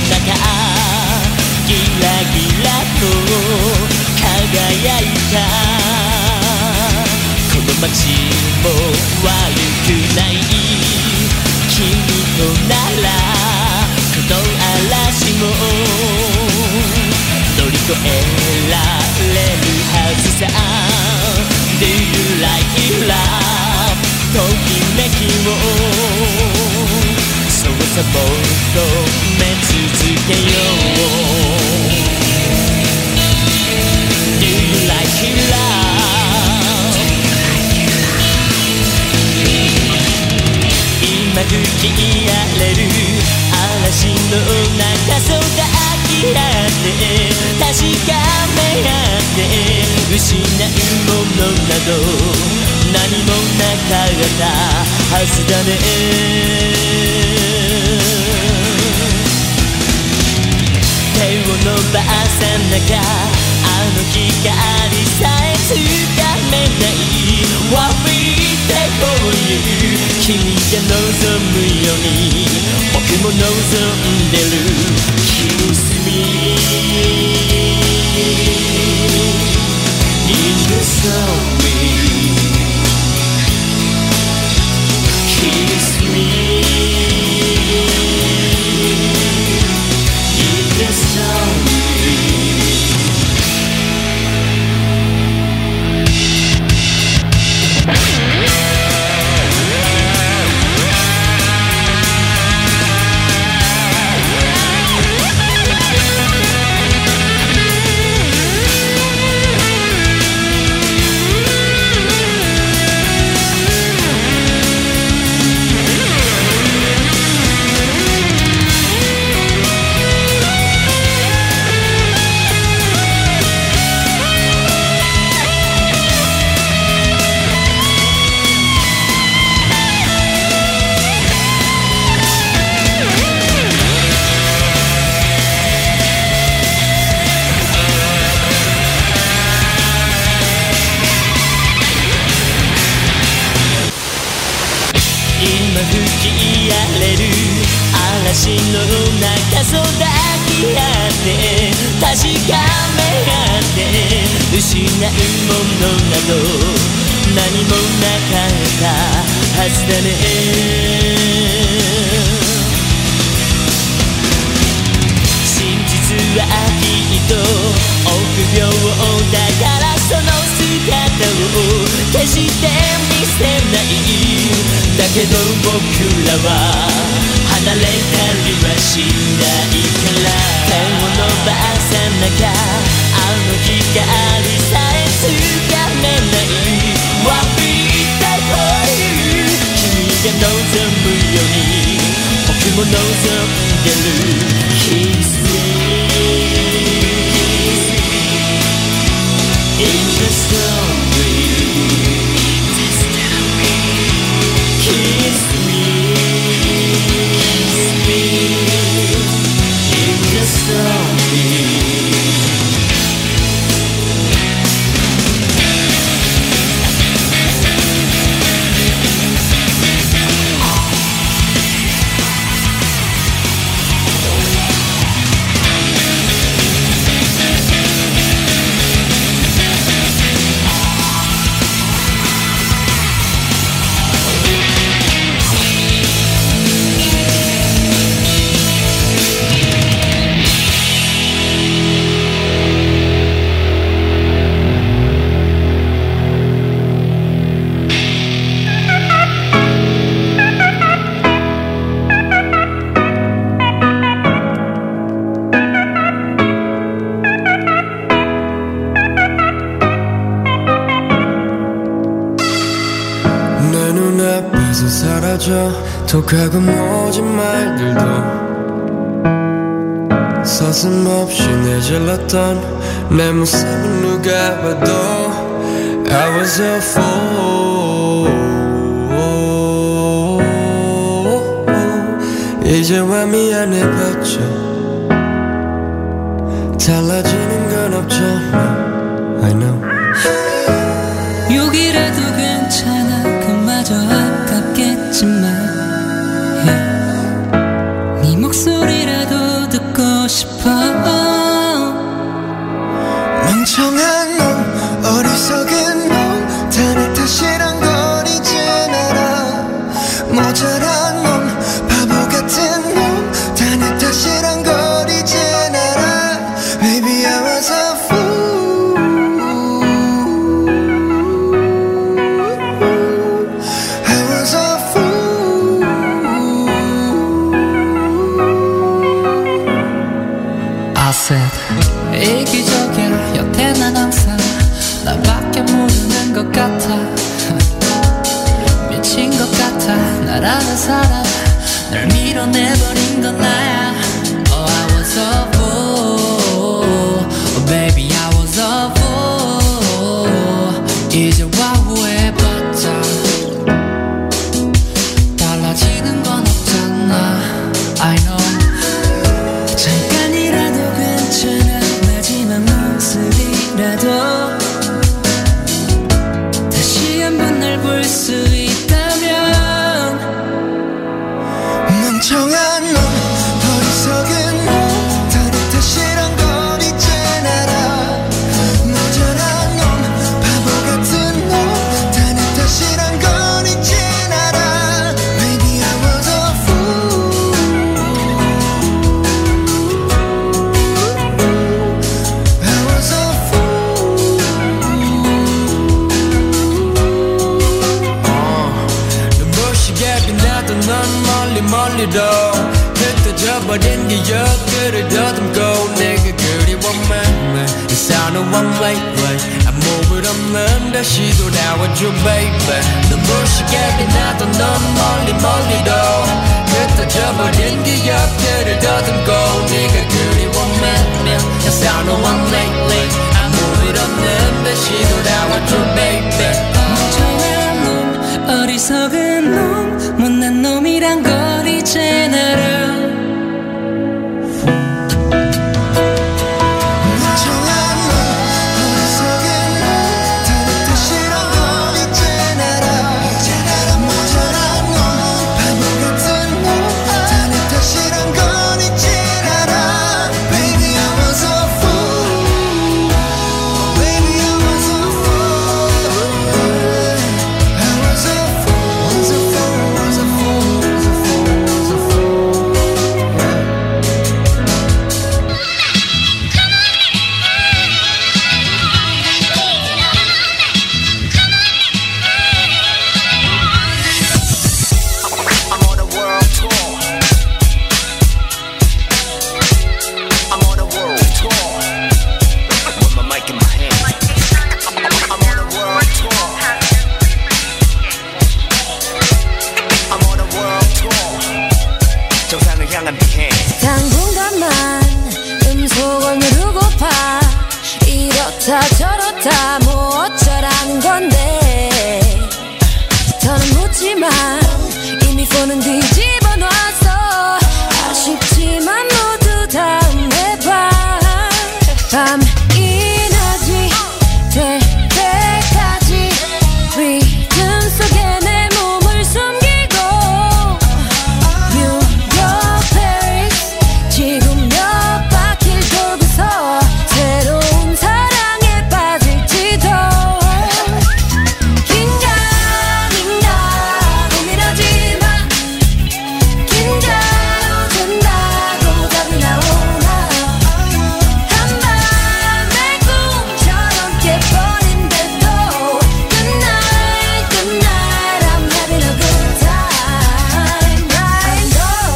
中ギラギラと輝いたこの街も悪くない君とならこの嵐も乗り越えられるはずさ Do you like it love ときめきをそうさもっと目続けよう Do you like it love 今吹き荒れる嵐の中そう抱き合って確かめ合って失うものなど何もなかったはずだね手を伸ばさなきゃあの光さえつかめない悪いってこういう君が望むように僕も望んでる Kiss me in the story Kiss me in the story今吹き荒れる嵐の中そう抱き合って確かめ合って失うものなど何もなかったはずだね真実はきっと臆病だからその姿を決して見せないだけど僕らは離れたりはしないから手を伸ばさなきゃあの光さえつかめない悪いってこういう君が望むように僕も望んでる Kiss me in the story Kiss me, kiss me in the story. 내 눈앞에서 사라져 독하고 모진 말들도 서슴없이 내질렀던 내 모습은 누가 봐도 I was a fool 이제와 미안해봤자 달라지는 건 없잖아 I know 욕이라도 괜찮아 그마저 아깝겠지만 yeah. 네 목소리라도 듣고 said 이기적이야 여태 난 항상 나밖에 모르는 것 같아 미친 것 같아 나라는 사람 날 밀어내버린 건 나야 Oh I was a fool Oh baby I was a fool 이제 와 후회해봤자 달라지는 건 없잖아 I know 잠깐이라도 괜찮아 마지막 모습이라도 다시 한번 날 볼 수 있다면 멍청한 놈 어리석은 놈 다들 탓이란 걸 이제 알아 모자란 놈 바보 같은 놈 다들 탓이란 걸 이제 알아 Baby I was a fool I was a fool 눈부시게 빛나던 넌 멀리 멀리도 흩어져버린 기억들을 더듬고 내가 그리워만 It's on a one way way 아무 일 없는 다시 돌아와줘 baby 눈부시게 빛나던 넌 멀리 멀리도 흩어져버린 기억들을 더듬고 내가 그리워만 It's on a one way way 아무 일 없는 다시 돌아와줘 baby 멍청한 놈 어리석은 놈 못난 놈이란 걸 이제 알아 멍청한 놈 어리석은 놈 다들 탓이란 걸 이제 알아 모자란 놈 바보 같은 놈 다들 탓이란 걸 이제 알아 Baby I was a fool Baby I was a fool I was a fool was a fool was a fool was a fool was a fool I'm on a world tour. I'm on a world tour. With my mic in my hand. I'm on a world tour. I'm on a world tour. 정상을 향한 비행. 당분간만 음소걸 누르고파 이렇다 저렇다 뭐 어쩌라는 건데 더는 묻지마 이미 폰은 뒤집어 놨어 아쉽지만 모두 다음에 봐 밤이 낮이 될 때까지 리듬 속에 내 몸을 숨기고 뉴욕 페리스 지금 몇 바퀴를 돌고서 새로운 사랑에 빠질지도 긴가민가 고민하지마 긴가로 된다고 답이 나오나 한밤의 꿈처럼 깨버린데도 Good night good night I'm having a good time right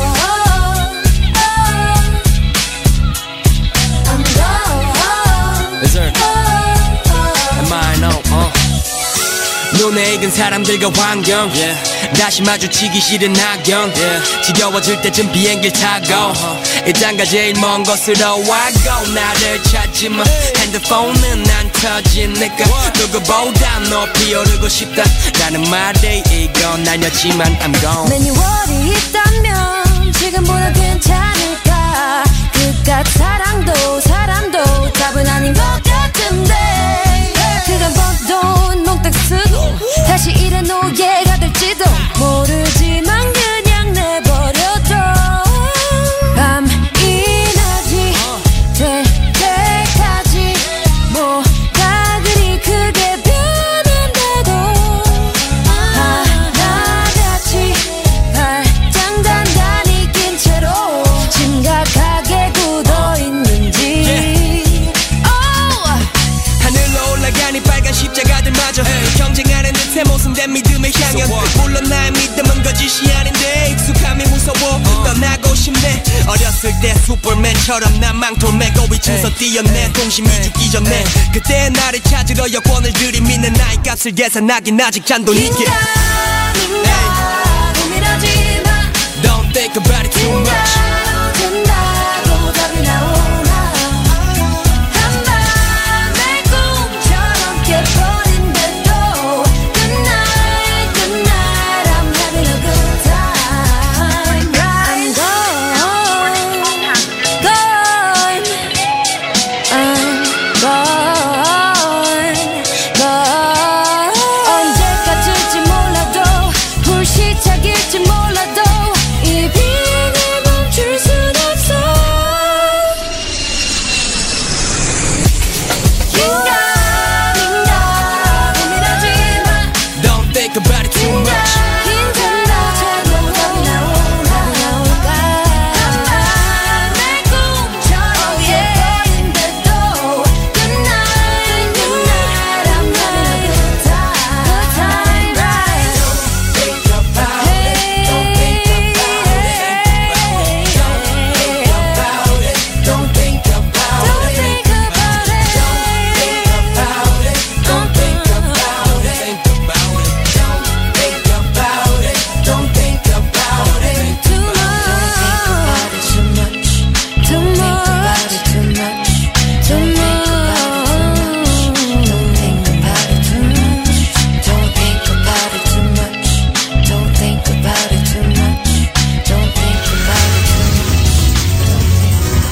I'm gone Yes sir Am I know uh. 눈에 익은 사람들과 환경 yeah. 다시 마주치기 싫은 악영 yeah. 지겨워질 때쯤 비행기를 타고 일단가 제일 먼 곳으로 와고 나를 찾지마 핸드폰은 안 터지니까 누구보다 높이 오르고 싶다 라는 말이 이건 아니었지만 I'm gone 매뉴얼이 있다면 지금보다 괜찮을까 그깟 사랑도 사람도 답은 아닌 것 같은데 그간 번 돈 몽땅 쓰고 다시 일의 노예가 될지도 모르지만 그냥 내버려둬 밤이 낮이 될 때까지 뭐가 그리 크게 변한다고 하나같이 발장 단단히 낀 채로 짐 슈퍼맨처럼 난 망토를 메고 위쳐서 뛰어내 동심이 죽기 전에 그때의 나를 찾으러 여권을 들이미는 나의 값을 계산하긴 아직 잔돈이게 Don't think about it too much 된다고 답이 나오나 한밤 내 꿈처럼 깨버린데도 Good night, good night I'm having a good time I'm gone, gone I'm gone, gone 언제까지일지 몰라도 불시착일지 몰라도 이 비행을 멈출 순 없어 긴가 민가 고민하지 마 Don't think about it too much 긴장다 잘못 답이 나오나 한밤 내 꿈처럼 깨버린데도 Good night, good night I'm having a good time Good time, right Think about it Don't think about it Don't think about it Don't think about it Don't think about it Think about it Think about it Don't think about it Too much Too much Too much Too much Don't think about it too much Don't think about it too much Don't think about it too much Don't think about it too much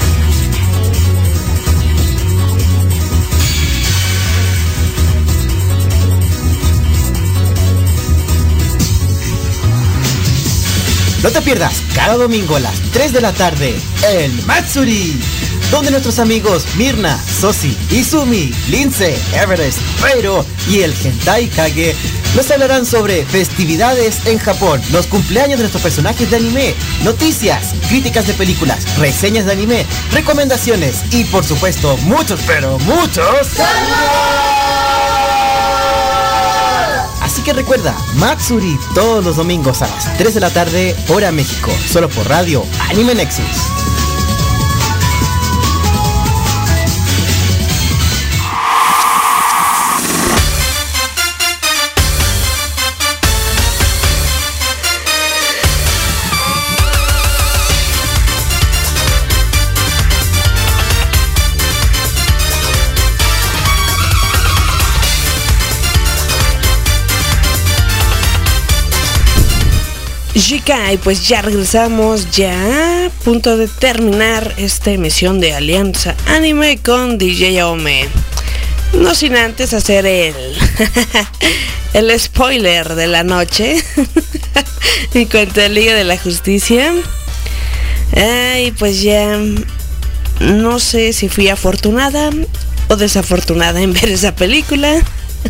No te pierdas cada domingo a las tres de la tarde el Matsuri, donde nuestros amigos Mirna, Sosi, Izumi, Lince, Everest, Reiro y el Hentai Kage nos hablarán sobre festividades en Japón, los cumpleaños de nuestros personajes de anime, noticias, críticas de películas, reseñas de anime, recomendaciones y por supuesto muchos, pero muchos... Así que recuerda, Matsuri todos los domingos a las tres de la tarde, hora México, solo por Radio Anime Nexus. Chica, y pues ya regresamos, ya a punto de terminar esta emisión de Alianza Anime con D J Ome. No sin antes hacer el el spoiler de la noche en cuanto a Liga de la Justicia. Ay, pues ya no sé si fui afortunada o desafortunada en ver esa película.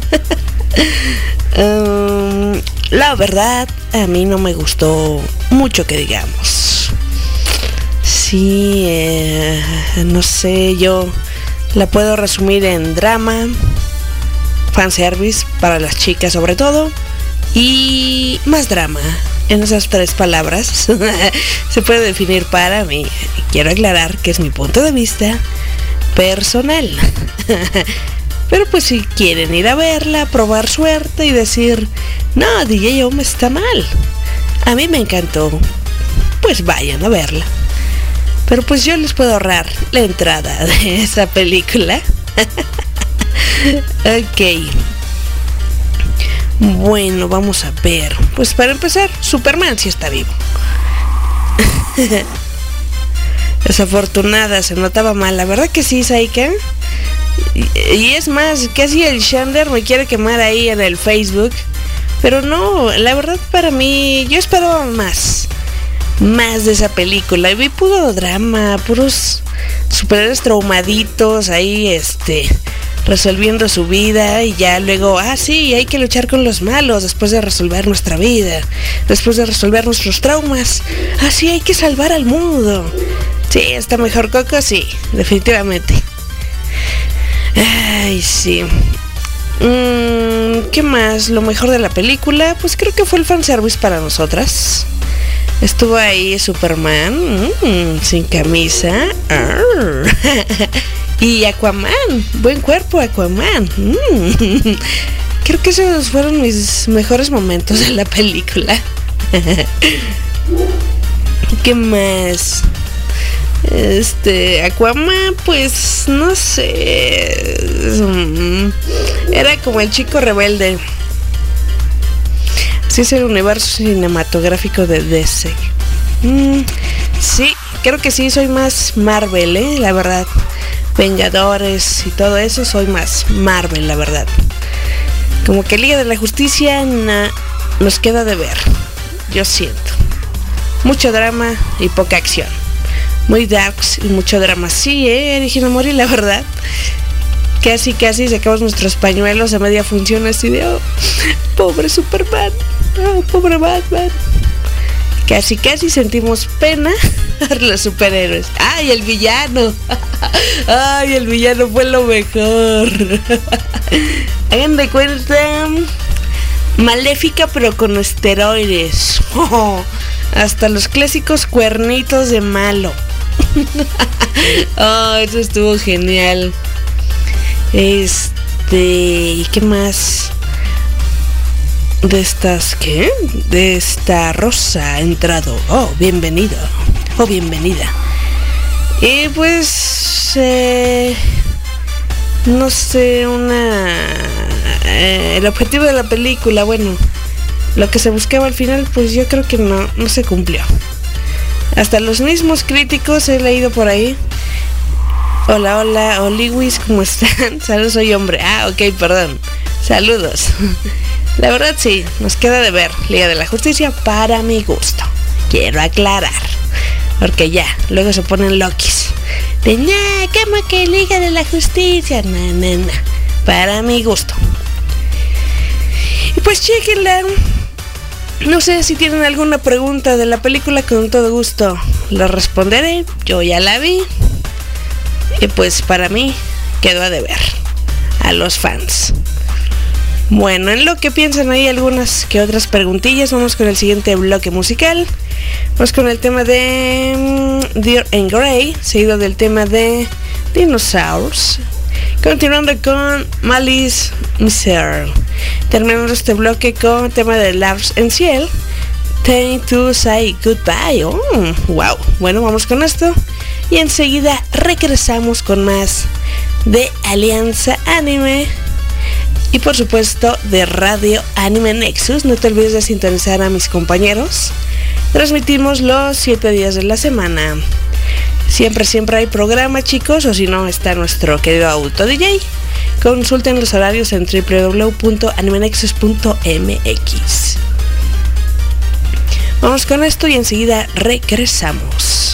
um, La verdad, a mí no me gustó mucho que digamos. Sí, eh, no sé, yo la puedo resumir en drama, fanservice para las chicas sobre todo, y más drama. En esas tres palabras se puede definir para mí. Quiero aclarar que es mi punto de vista personal. Pero pues si quieren ir a verla, probar suerte y decir, no, D J Ome está mal, a mí me encantó, pues vayan a verla. Pero pues yo les puedo ahorrar la entrada de esa película. Ok. Bueno, vamos a ver. Pues para empezar, Superman sí está vivo. Desafortunada, se notaba mal. La verdad que sí, Saika. Y, y es más, casi el Shander me quiere quemar ahí en el Facebook. Pero no, la verdad para mí, yo esperaba más. Más de esa película. Y vi puro drama, puros superhéroes traumaditos ahí, este, resolviendo su vida. Y ya luego, ah sí, hay que luchar con los malos después de resolver nuestra vida, después de resolver nuestros traumas. Ah sí, hay que salvar al mundo. Sí, está mejor Coco, sí, definitivamente. Ay, sí. Mm, ¿Qué más? Lo mejor de la película, pues creo que fue el fanservice para nosotras. Estuvo ahí Superman, mm, sin camisa. Arr. Y Aquaman, buen cuerpo Aquaman. Mm. Creo que esos fueron mis mejores momentos de la película. ¿Qué más? Este, Aquaman, pues no sé. Era como el chico rebelde. Así es el universo cinematográfico de D C. Mm, sí, creo que sí, soy más Marvel, ¿eh? La verdad. Vengadores y todo eso, soy más Marvel, la verdad. Como que Liga de la Justicia na, nos queda de ver. Yo siento. Mucho drama y poca acción. Muy darks y mucho drama. Sí, eh, Regina Mori, la verdad. Casi, casi sacamos nuestros pañuelos a media función así de... Oh, pobre Superman. Oh, pobre Batman. Casi, casi sentimos pena por los superhéroes. ¡Ay, el villano! ¡Ay, el villano fue lo mejor! Hagan de cuenta... Maléfica pero con esteroides. Oh, hasta los clásicos cuernitos de malo. Oh, eso estuvo genial. Este... ¿Y qué más? De estas, ¿qué? De esta Rosa ha entrado. Oh, bienvenido. Oh, bienvenida. Y pues... Eh, no sé, una... Eh, el objetivo de la película, bueno, lo que se buscaba al final, pues yo creo que no, no se cumplió. Hasta los mismos críticos he leído por ahí. Hola, hola, Oliwis, ¿cómo están? Saludos, soy hombre. Ah, ok, perdón. Saludos. La verdad sí, nos queda de ver Liga de la Justicia para mi gusto. Quiero aclarar. Porque ya, luego se ponen loquis. De nah, ¿cómo que Liga de la Justicia? Nah, nah, nah. Para mi gusto. Y pues chequenla. No sé si tienen alguna pregunta de la película, con todo gusto la responderé. Yo ya la vi. Y pues para mí quedó a deber a los fans. Bueno, en lo que piensan ahí algunas que otras preguntillas, vamos con el siguiente bloque musical. Vamos con el tema de um, Dear and Grey, seguido del tema de Dinosaurs. Continuando con Malice Miser. Terminando este bloque con el tema de Lars en Ciel. Time to say goodbye. Oh, wow. Bueno, vamos con esto. Y enseguida regresamos con más de Alianza Anime. Y por supuesto de Radio Anime Nexus. No te olvides de sintonizar a mis compañeros. Transmitimos los siete días de la semana. Siempre, siempre hay programa, chicos. O si no, está nuestro querido Auto D J. Consulten los horarios en doble u doble u doble u punto anime nexus punto m x. Vamos con esto y enseguida regresamos.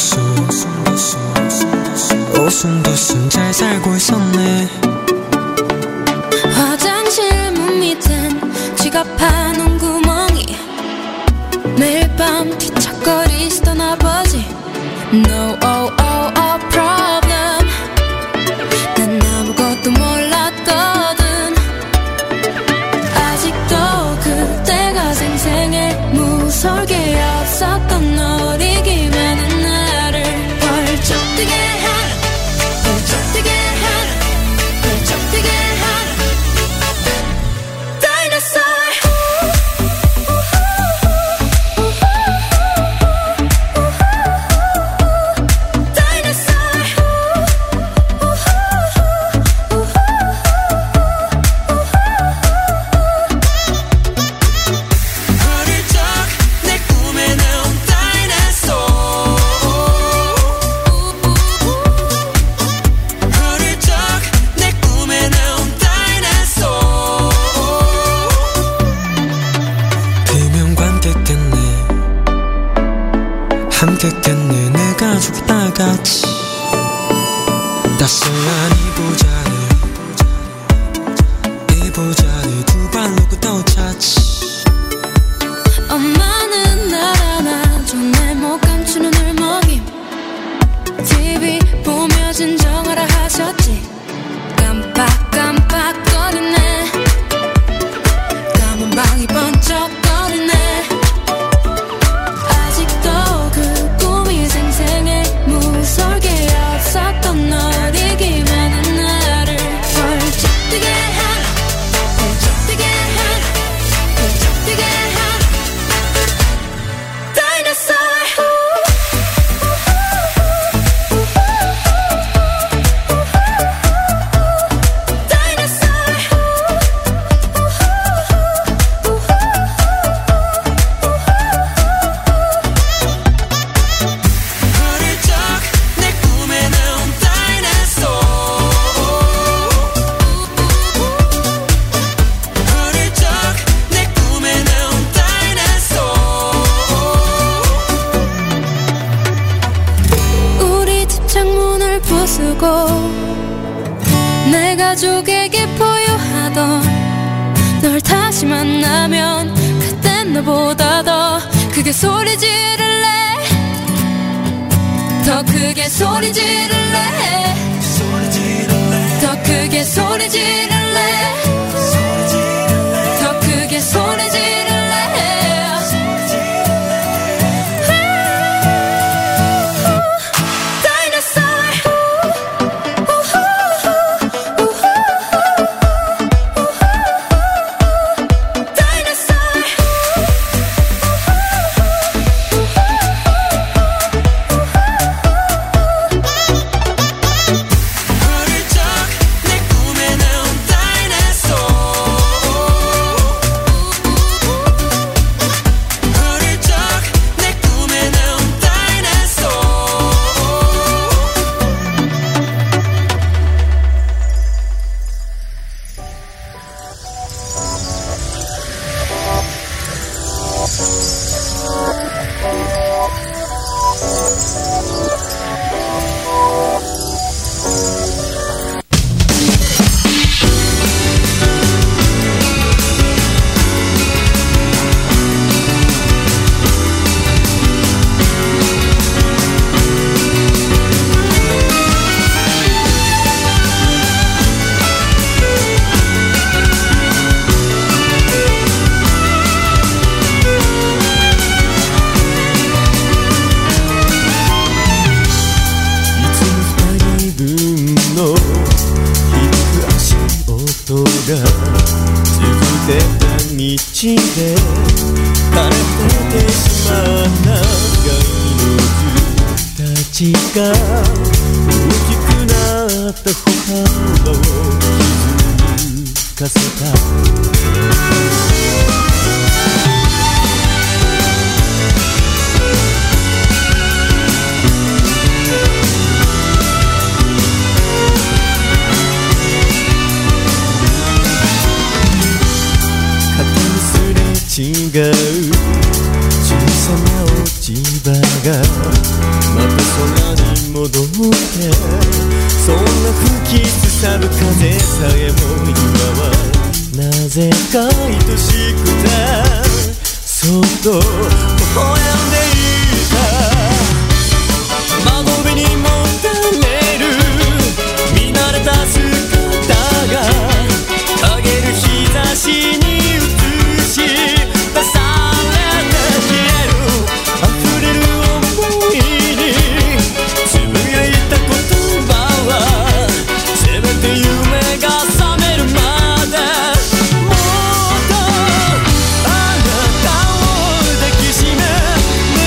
오순도순 잘 살고 있었네. 화장실 문 밑엔 지갑하는 구멍이 매일 밤 뒤척거리시던 아버지. No oh oh oh problem. 난 아무것도 몰랐거든. 아직도 그때가 생생해. 무설계 없었던 어리기 많은 나를 벌쩍 뜨게 하는, 벌쩍 뜨게 하는, 벌쩍 뜨게 하는 Dinosaur. 함께했네 내 가족이 다 같이. 따스한 이부자리 이부자리 두 발 놓고 또 찾지. 엄마는 날 안아줘 내 못 감춘 눈을 먹임. 티비 보며 진정하라 하셨지. 깜빡깜빡거리네. 감은 방이 번쩍거리네. 무설계 없었던 어리기 많은 나를 벌쩍 뜨게 하는, 벌쩍 뜨게 하는, 벌쩍 뜨게 하는 Dinosaur. 내 가족에게 보유하던 널 다시 만나면 그땐 너보다 더 크게 소리 지를래. 더 크게 소리 지를래. 더 크게 소리 지를래. 더 크게 소리 지를래. 戻ってそんな吹きすさる風さえも今はなぜか愛しくてそっと微笑んでいた窓辺にもたれる見慣れた姿が陰る日差しに映し出されて消える溢れる想いにつぶやいた言葉はせめて夢が覚めるまでもっとあなたを抱きしめ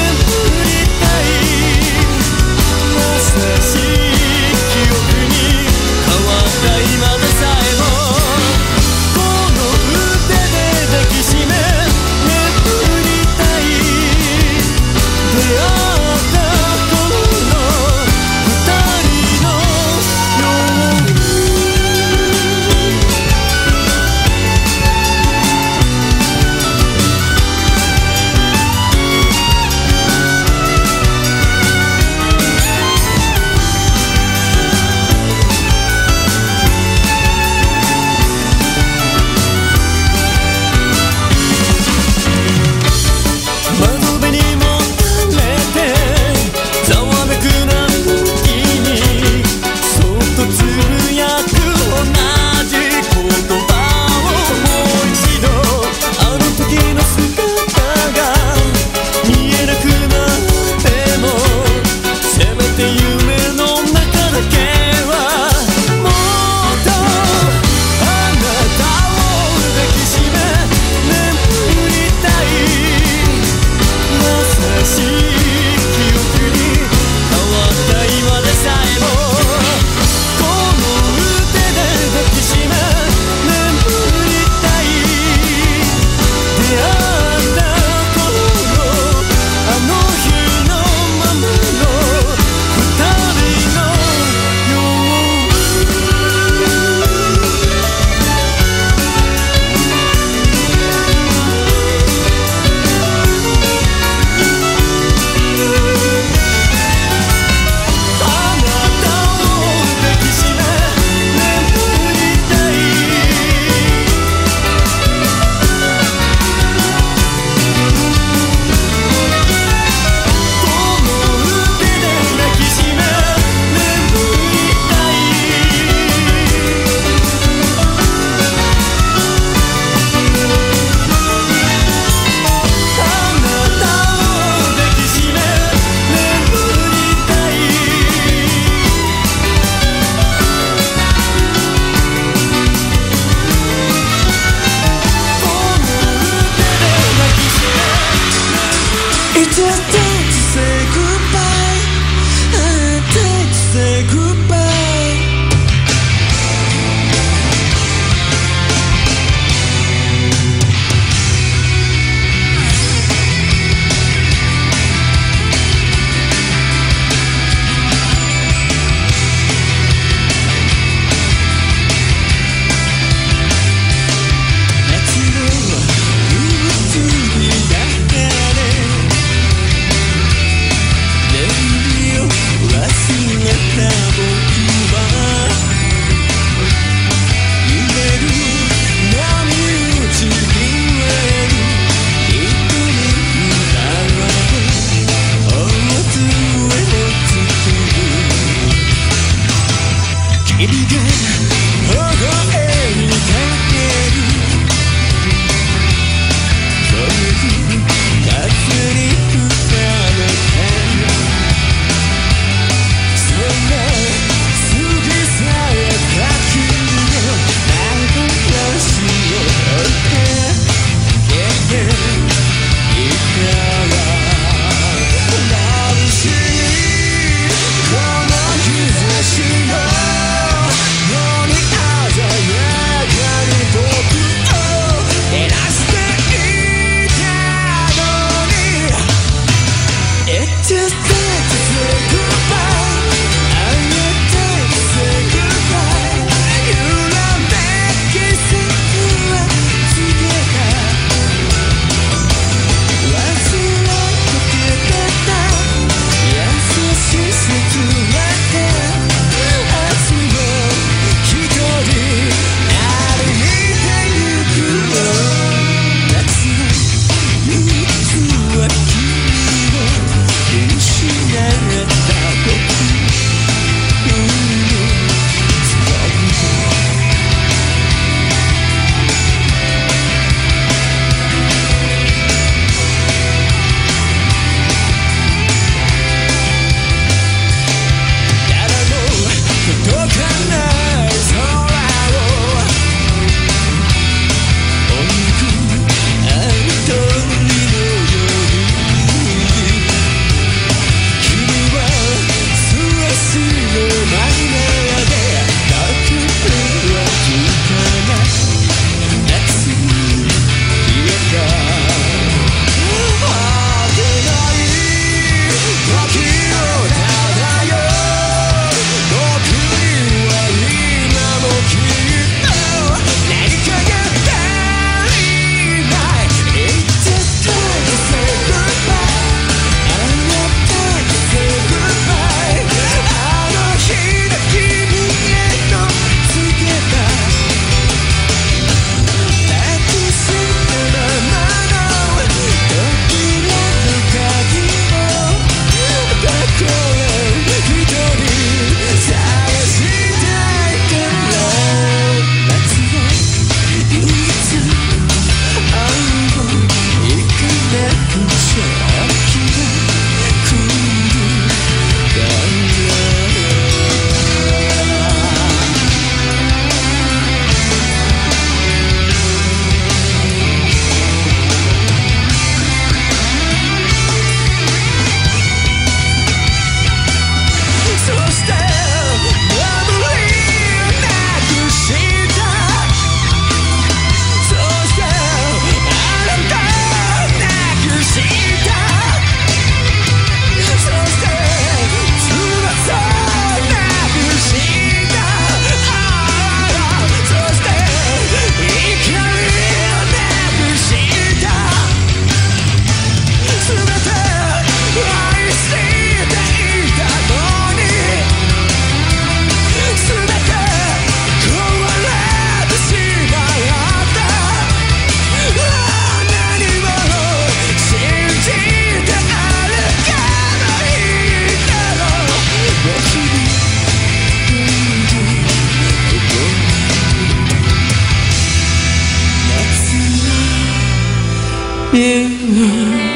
you.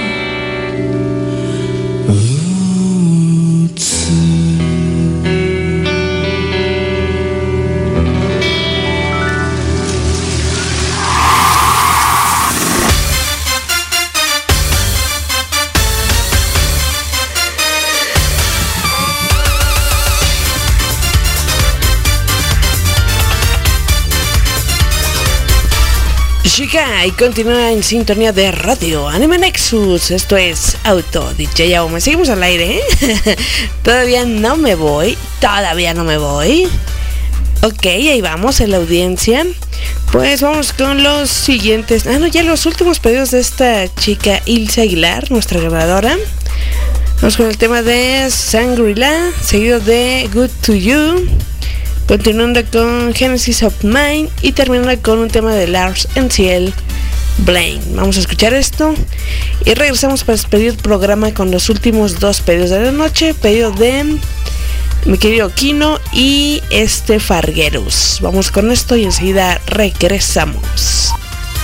Chica, y continúa en sintonía de Radio Anime Nexus. Esto es Auto D J Aome. Seguimos al aire, ¿eh? Todavía no me voy. Todavía no me voy. Ok, ahí vamos en la audiencia. Pues vamos con los siguientes. Ah, no, ya los últimos pedidos de esta chica Ilse Aguilar, nuestra grabadora. Vamos con el tema de Shangri-La, seguido de Good to You. Continuando con Genesis of Mine y terminando con un tema de Lars M C L, Blaine. Vamos a escuchar esto y regresamos para despedir el programa con los últimos dos pedidos de la noche. Pedido de mi querido Kino y este Fargueros. Vamos con esto y enseguida regresamos.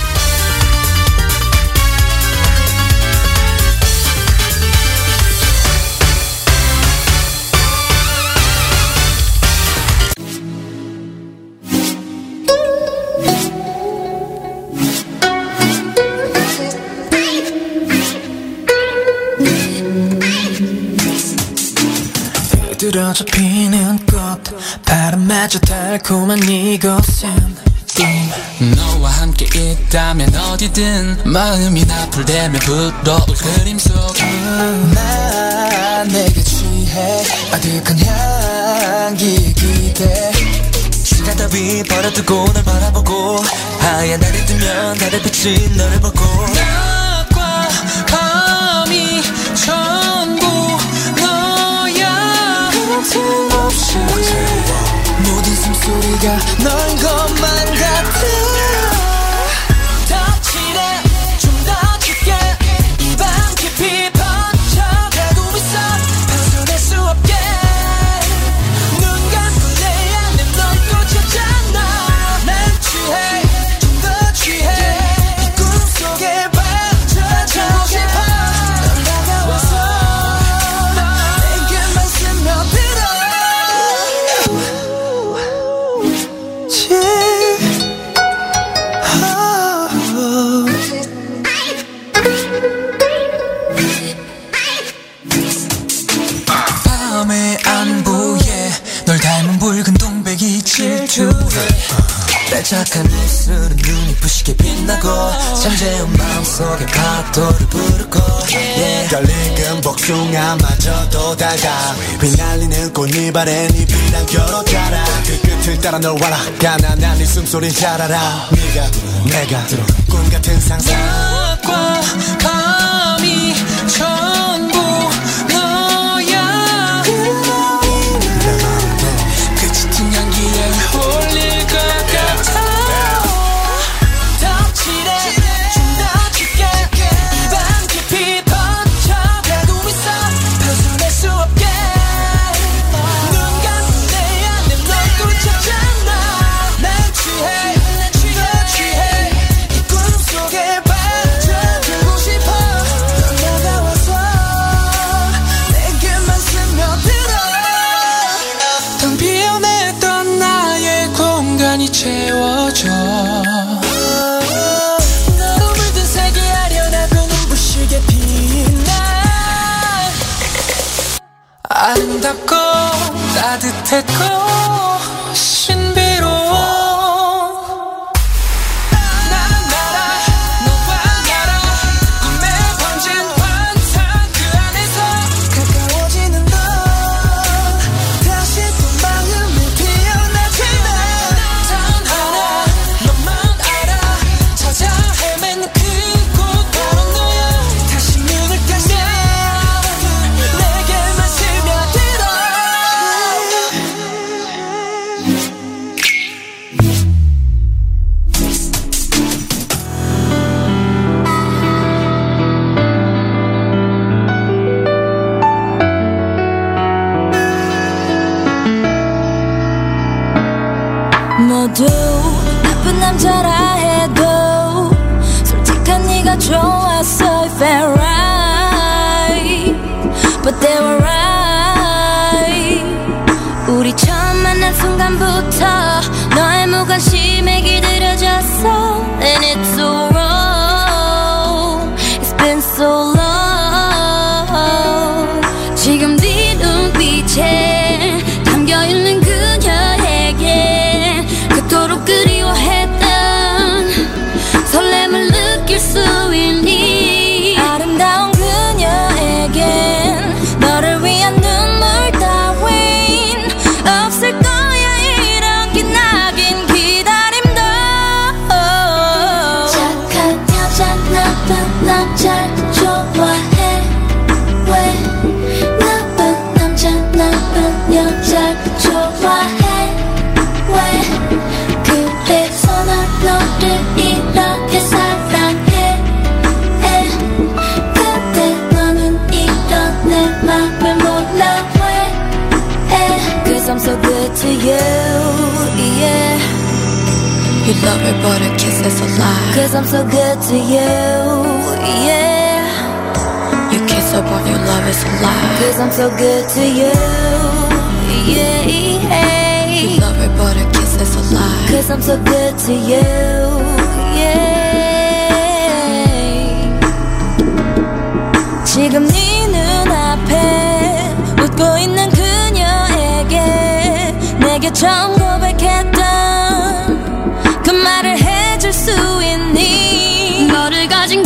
들어져 피는 꽃 바람마저 달콤한 이곳은 너와 함께 있다면 어디든 마음이 나풀대면 불어올 그림 속 난 내게 취해 아득한 향기에 기대 시간 따위 버려두고 널 바라보고 하얀 달이 뜨면 달의 빛이 너를 보고 낮과 밤이 전부 틈없이 모든 숨소리가 넌 것만 같아 더 칠해 좀 더 깊게 이 밤 깊이 번져가고 있어 벗어날 수 없게 눈 감고 내 안에 넌 꽂혔잖아 난 취해 좀 더 취해 이 꿈속에 빠져가고 싶어 넌 다가와서 붉은 동백이 질투해 빼짝한 입술은 눈이 부시게 빛나고 잠재운 마음속에 파도를 부르고 yeah. 떨리는 복숭아마저도 달다 휘날리는 꽃잎 아래 네 빛난 겨로 자라 그 끝을 따라 널 와라 가난한 네 숨소리 잘 알아 네가 내가 꿈 같은 상상 낮과 밤이 전부 너야 그 짙은 향기에 홀릴 것 같아 더 칠해 좀 더 깊게 이 밤 깊이 번져가고 있어 벗어날 수 없게 눈 감고 내 안에 널 꽂혔잖아 난 취해 더 취해 이 꿈속에 빠져들고 싶어 넌 다가와서 내게만 스며들어 텅 비어냈던 나의 공간이 채워져 너로 물든 색이 아련하고 눈부시게 빛나 아름답고 따뜻했고 신비로워 나는 나라 너와 나라 꿈에 번진 환상 그 안에서 가까워지는 너 다시 또 마음이 피어나지만 단 하나 너만 알아 찾아 헤맨 그곳 바로 너야 다시 눈을 뜨면 내게만 스며들어 너도 나쁜 남자라 해도 솔직한 네가 좋았어 felt right, but they were right. 우리 처음 만난 순간부터 너의 무관심에 길들여졌어. And it's so wrong, it's been so long. 지금 네 눈빛에 담겨있는 그녀에게 그토록 그리워했던 설렘을 느낄 수 있니? 아름다운 그녀에겐 너를 위한 눈물 따윈 없을 거야. 이런 기나긴 기다림도. 착한 여자 나쁜 남자 좋아해. 왜 나쁜 남자 나쁜 여자 좋아해. 왜 그래서 난 너를 이렇게 사랑해. 에, 근데 너는 이런 내 맘을 몰라. 왜? 에, Cause I'm so good to you, yeah. You love her but her kiss is a lie. Cause I'm so good to you, yeah. You kiss her but your love is a lie. Cause I'm so good to you, yeah. You love her but her kiss is a lie. Cause I'm so good to you, yeah. 지금 네 눈앞에 웃고 있는 그녀에게 내게 처음 고백했던 그 말을 해줄 수 있니? 너를 가진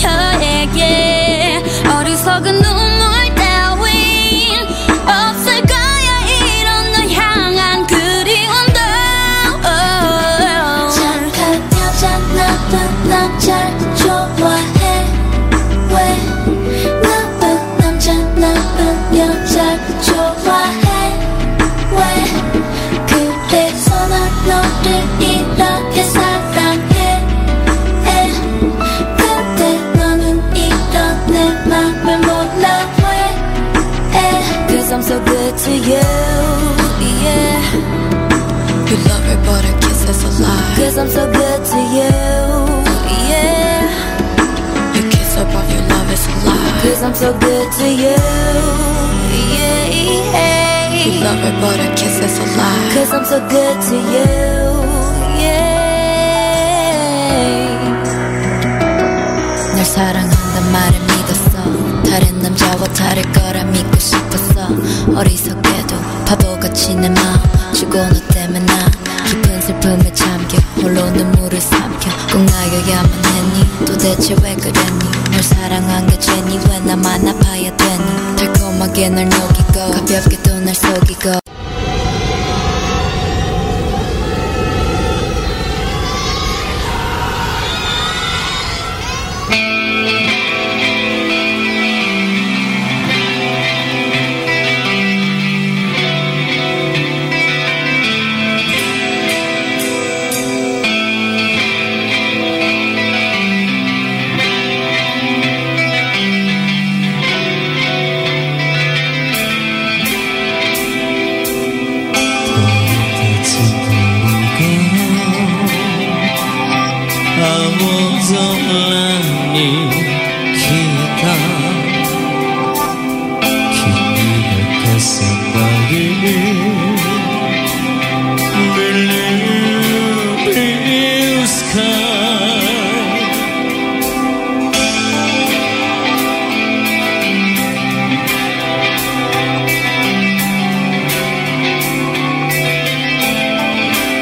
그녀에게 어리석은 눈물 따윈 없을 거야. 이런 널 향한 그리움도. 착한 여자 나쁜 남자 좋아해. 왜 나쁜 남자 나쁜 여자 좋아해. 왜 그래서 난 너를 이렇게 사랑해. 에, 근데 너는 이런 내 맘을 몰라. 왜? 에, Cause I'm so good to you, yeah. You love her but her kiss is a lie. Cause I'm so good to you, yeah. You kiss her but your love is a lie. Cause I'm so good to you, yeah. You love her but her kiss is a lie. Cause I'm so good to you, yeah. 널 사랑한단 말을 믿었어. 다른 남자와 다를 거라 믿고 싶었어. 어리석게도 바보같이 내 마음 주고 너 때문에 나 깊은 슬픔에 잠겨 홀로 눈물을 삼켜. 꼭 나여야만 했니? 도대체 왜 그랬니? 널 사랑한 게 죄니? 왜 나만 아파야 되니? 달콤하게 널 녹이고 가볍게 또 날 속이고.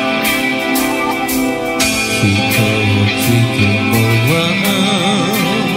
기꺼워 기게 모아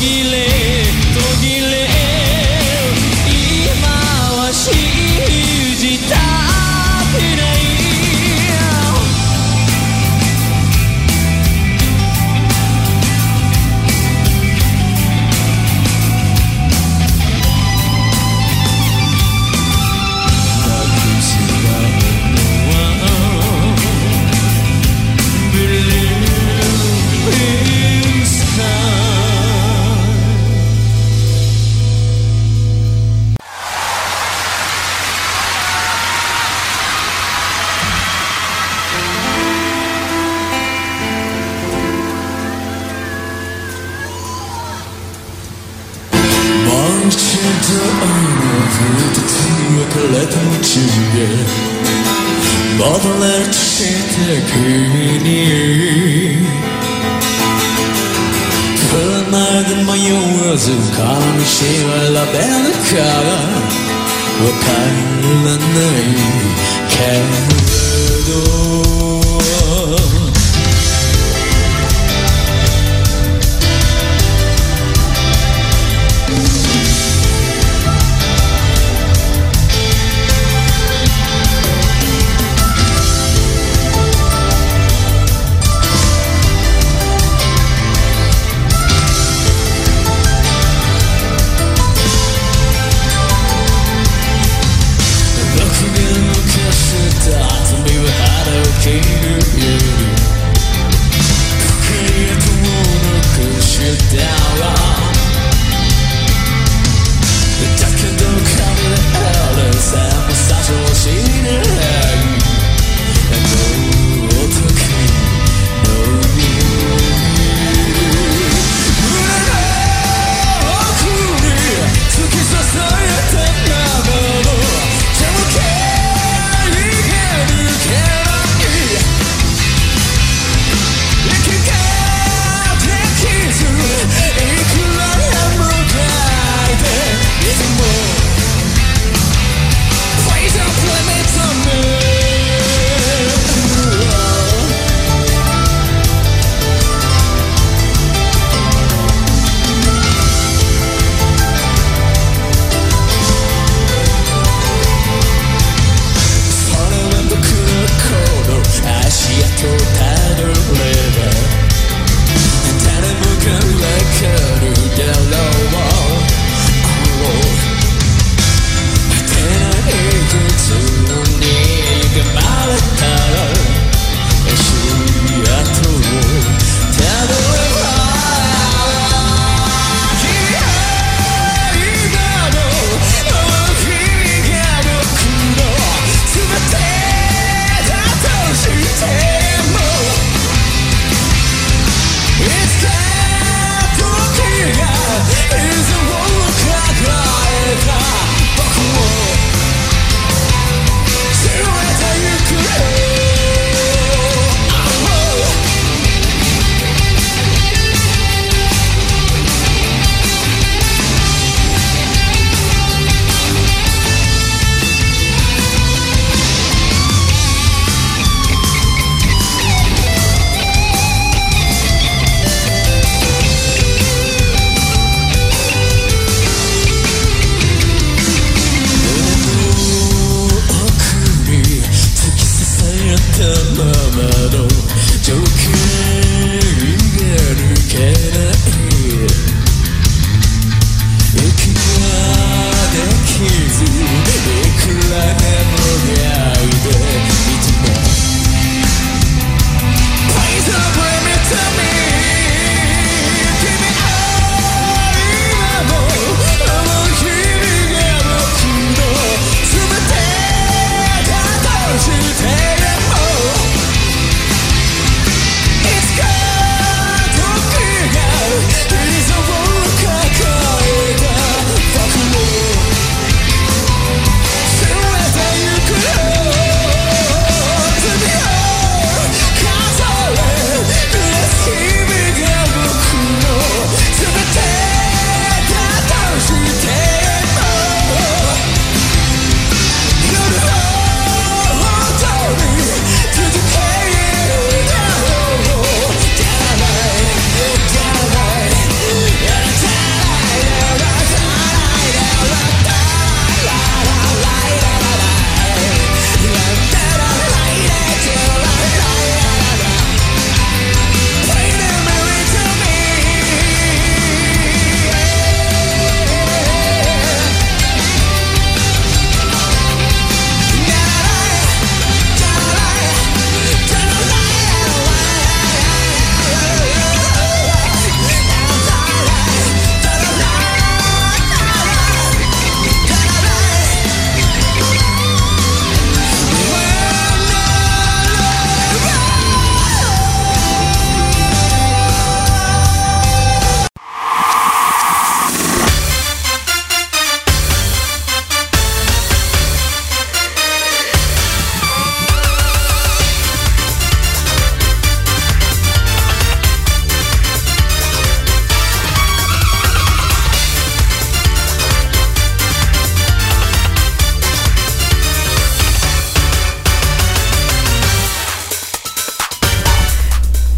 切れ途切れ今は信じたくない戻れるとして君に振る舞いで迷わずこの道を選べるかわからないけれど君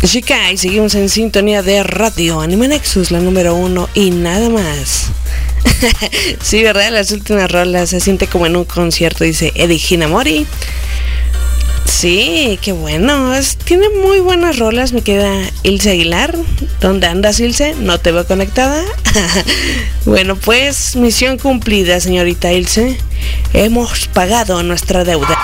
Chica, y seguimos en sintonía de Radio Anime Nexus, la número uno y nada más. Sí, ¿verdad? Las últimas rolas se siente como en un concierto, dice Eddie Hinamori. Sí, qué bueno. Es, tiene muy buenas rolas. Me queda Ilse Aguilar. ¿Dónde andas, Ilse? No te veo conectada. Bueno, pues misión cumplida, señorita Ilse. Hemos pagado nuestra deuda.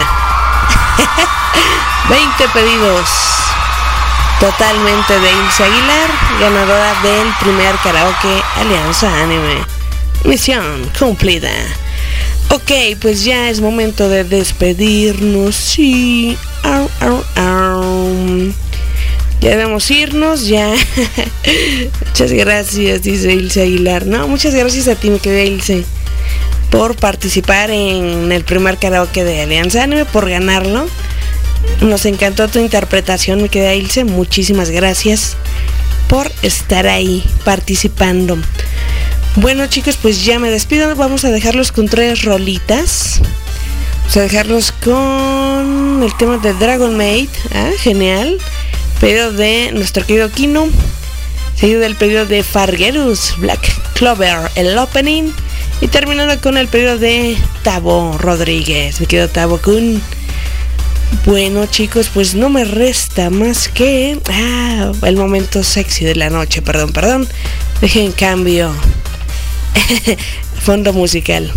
veinte pedidos. Totalmente de Ilse Aguilar, ganadora del primer karaoke Alianza Anime. Misión cumplida. Ok, pues ya es momento de despedirnos. Sí. Au, au, au. Ya debemos irnos, ya. Muchas gracias, dice Ilse Aguilar. No, muchas gracias a ti, mi querida Ilse, por participar en el primer karaoke de Alianza Anime, por ganarlo. Nos encantó tu interpretación, mi querida Ilse. Muchísimas gracias por estar ahí participando. Bueno, chicos, pues ya me despido. Vamos a dejarlos con tres rolitas. Vamos a dejarlos con el tema de Dragon Maid. Ah, genial. Pedido de nuestro querido Kino, seguido del pedido de Fargerus, Black Clover, el opening, y terminando con el pedido de Tabo Rodríguez, mi querido Tabo Kun. Bueno, chicos, pues no me resta más que ah, el momento sexy de la noche. Perdón, perdón. Dejen en cambio fondo musical.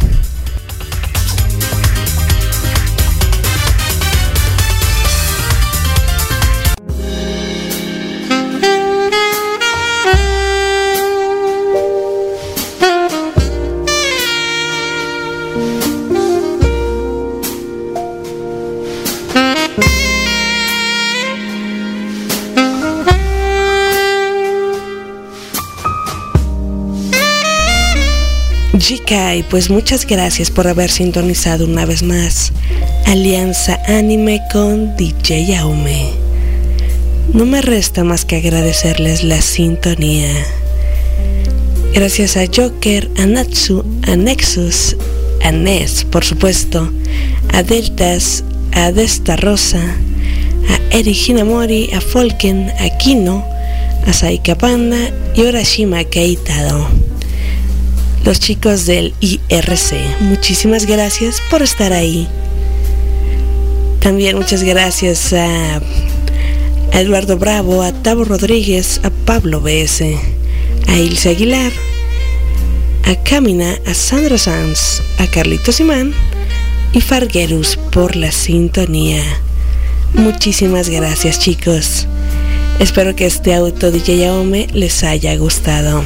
Jikai, pues muchas gracias por haber sintonizado una vez más Alianza Anime con D J Aume. No me resta más que agradecerles la sintonía. Gracias a Joker, a Natsu, a Nexus, a Ness, por supuesto, a Deltas, a Desta Rosa, a Eri Hinamori, a Folken, a Kino, a Saika Panda y Urashima Keitado. Los chicos del I R C, muchísimas gracias por estar ahí. También muchas gracias a, a Eduardo Bravo, a Tabo Rodríguez, a Pablo B S, a Ilse Aguilar, a Camina, a Sandra Sanz, a Carlitos Imán y Fargerus por la sintonía. Muchísimas gracias, chicos. Espero que este auto D J Aume les haya gustado.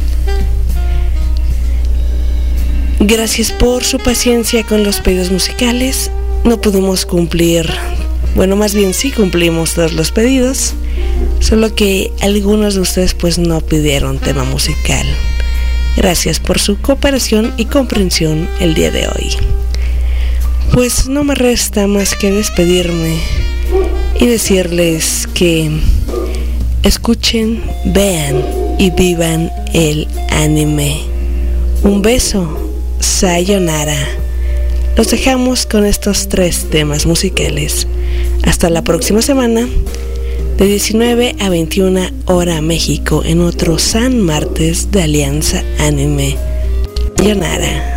Gracias por su paciencia con los pedidos musicales. No pudimos cumplir, bueno, más bien sí cumplimos todos los pedidos, solo que algunos de ustedes pues no pidieron tema musical. Gracias por su cooperación y comprensión el día de hoy. Pues no me resta más que despedirme y decirles que escuchen, vean y vivan el anime. Un beso. Sayonara. Los dejamos con estos tres temas musicales. Hasta la próxima semana, de diecinueve a veintiuna hora México, en otro San Martes de Alianza Anime. Sayonara.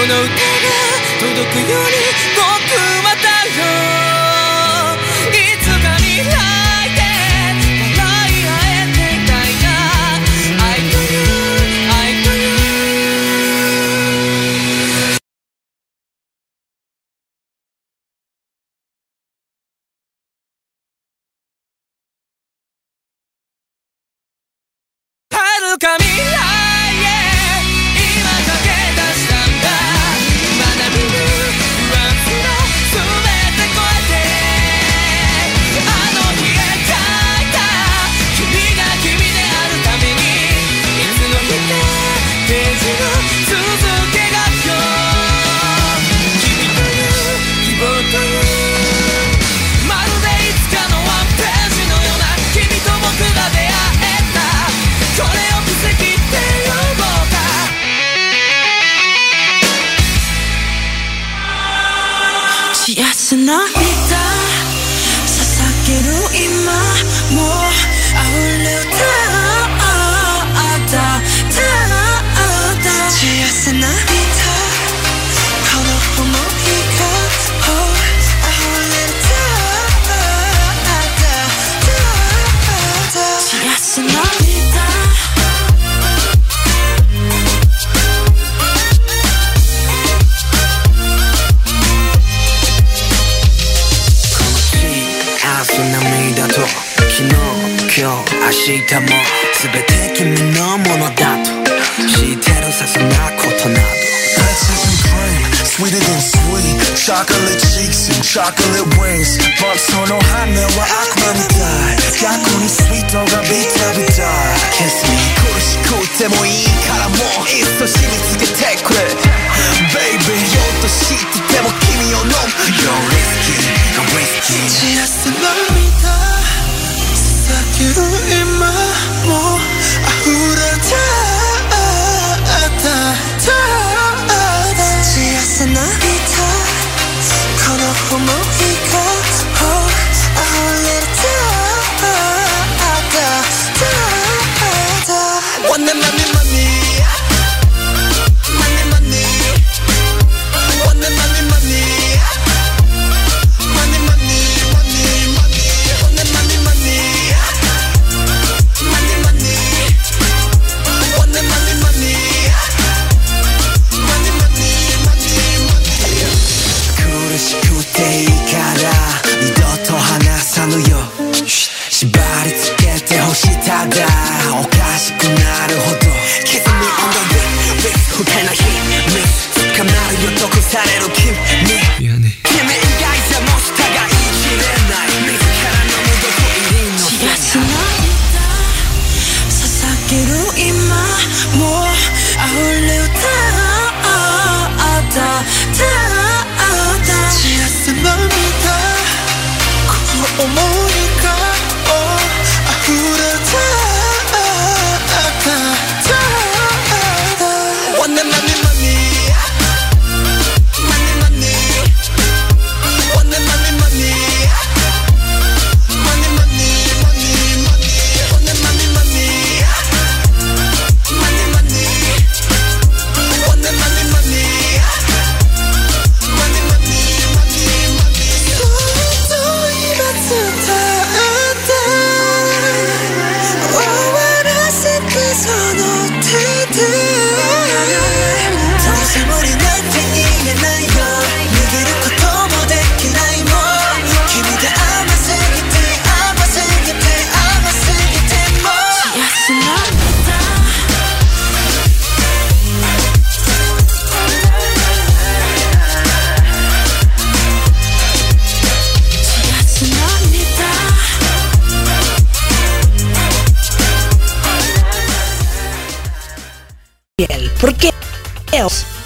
の歌が届くように僕はだよいつか未来で笑い合えていたいな I to you I to you 遥か未来へ今駆け出したんだまだ見ぬ不安すら全て越えてあの日描いた君が君であるためにいつの日かページの続けが今日君という希望というまるでいつかのワンページのような君と僕が出会えたこれを奇跡って呼ぼうか幸せな涙捧げる今もう溢れ歌った幸せな涙この想いが溢れ歌幸せな涙涙と昨日今日明日も全て君のものだと知ってるさそんなことなど Peaches and cream, sweeter than sweet Chocolate cheeks and chocolate wings But その羽は悪魔みたい逆にスイートがビタビタ Kiss me 苦しくてもいいからもういっそ締め付けてくれ Baby 酔っと知ってても君を飲む You're risky, I'm risky 幸せな涙捧げる今もう溢れた幸せな涙この想いが溢れた Money money money Money money Money money money Money money money money Money money money Money money Money money money 苦しくていいから二度と離さぬよ縛り付けてほしたがおかしくなるほど Kiss me on the lip lip 不快な秘密捕まるよ毒される君君以外じゃもう下が言い切れない自らの無毒入りの幸せな捧げる今もう溢れ歌った幸せな涙この想いが溢れた Money money money Money money Money money money Money money money money Money money money Money money Money money money Money money money money そっと今伝えて終わらせてその手でどうせ無理なんて言えないよ逃げることもできないもん君で甘すぎて甘すぎて甘すぎても幸せな ¿Por qué?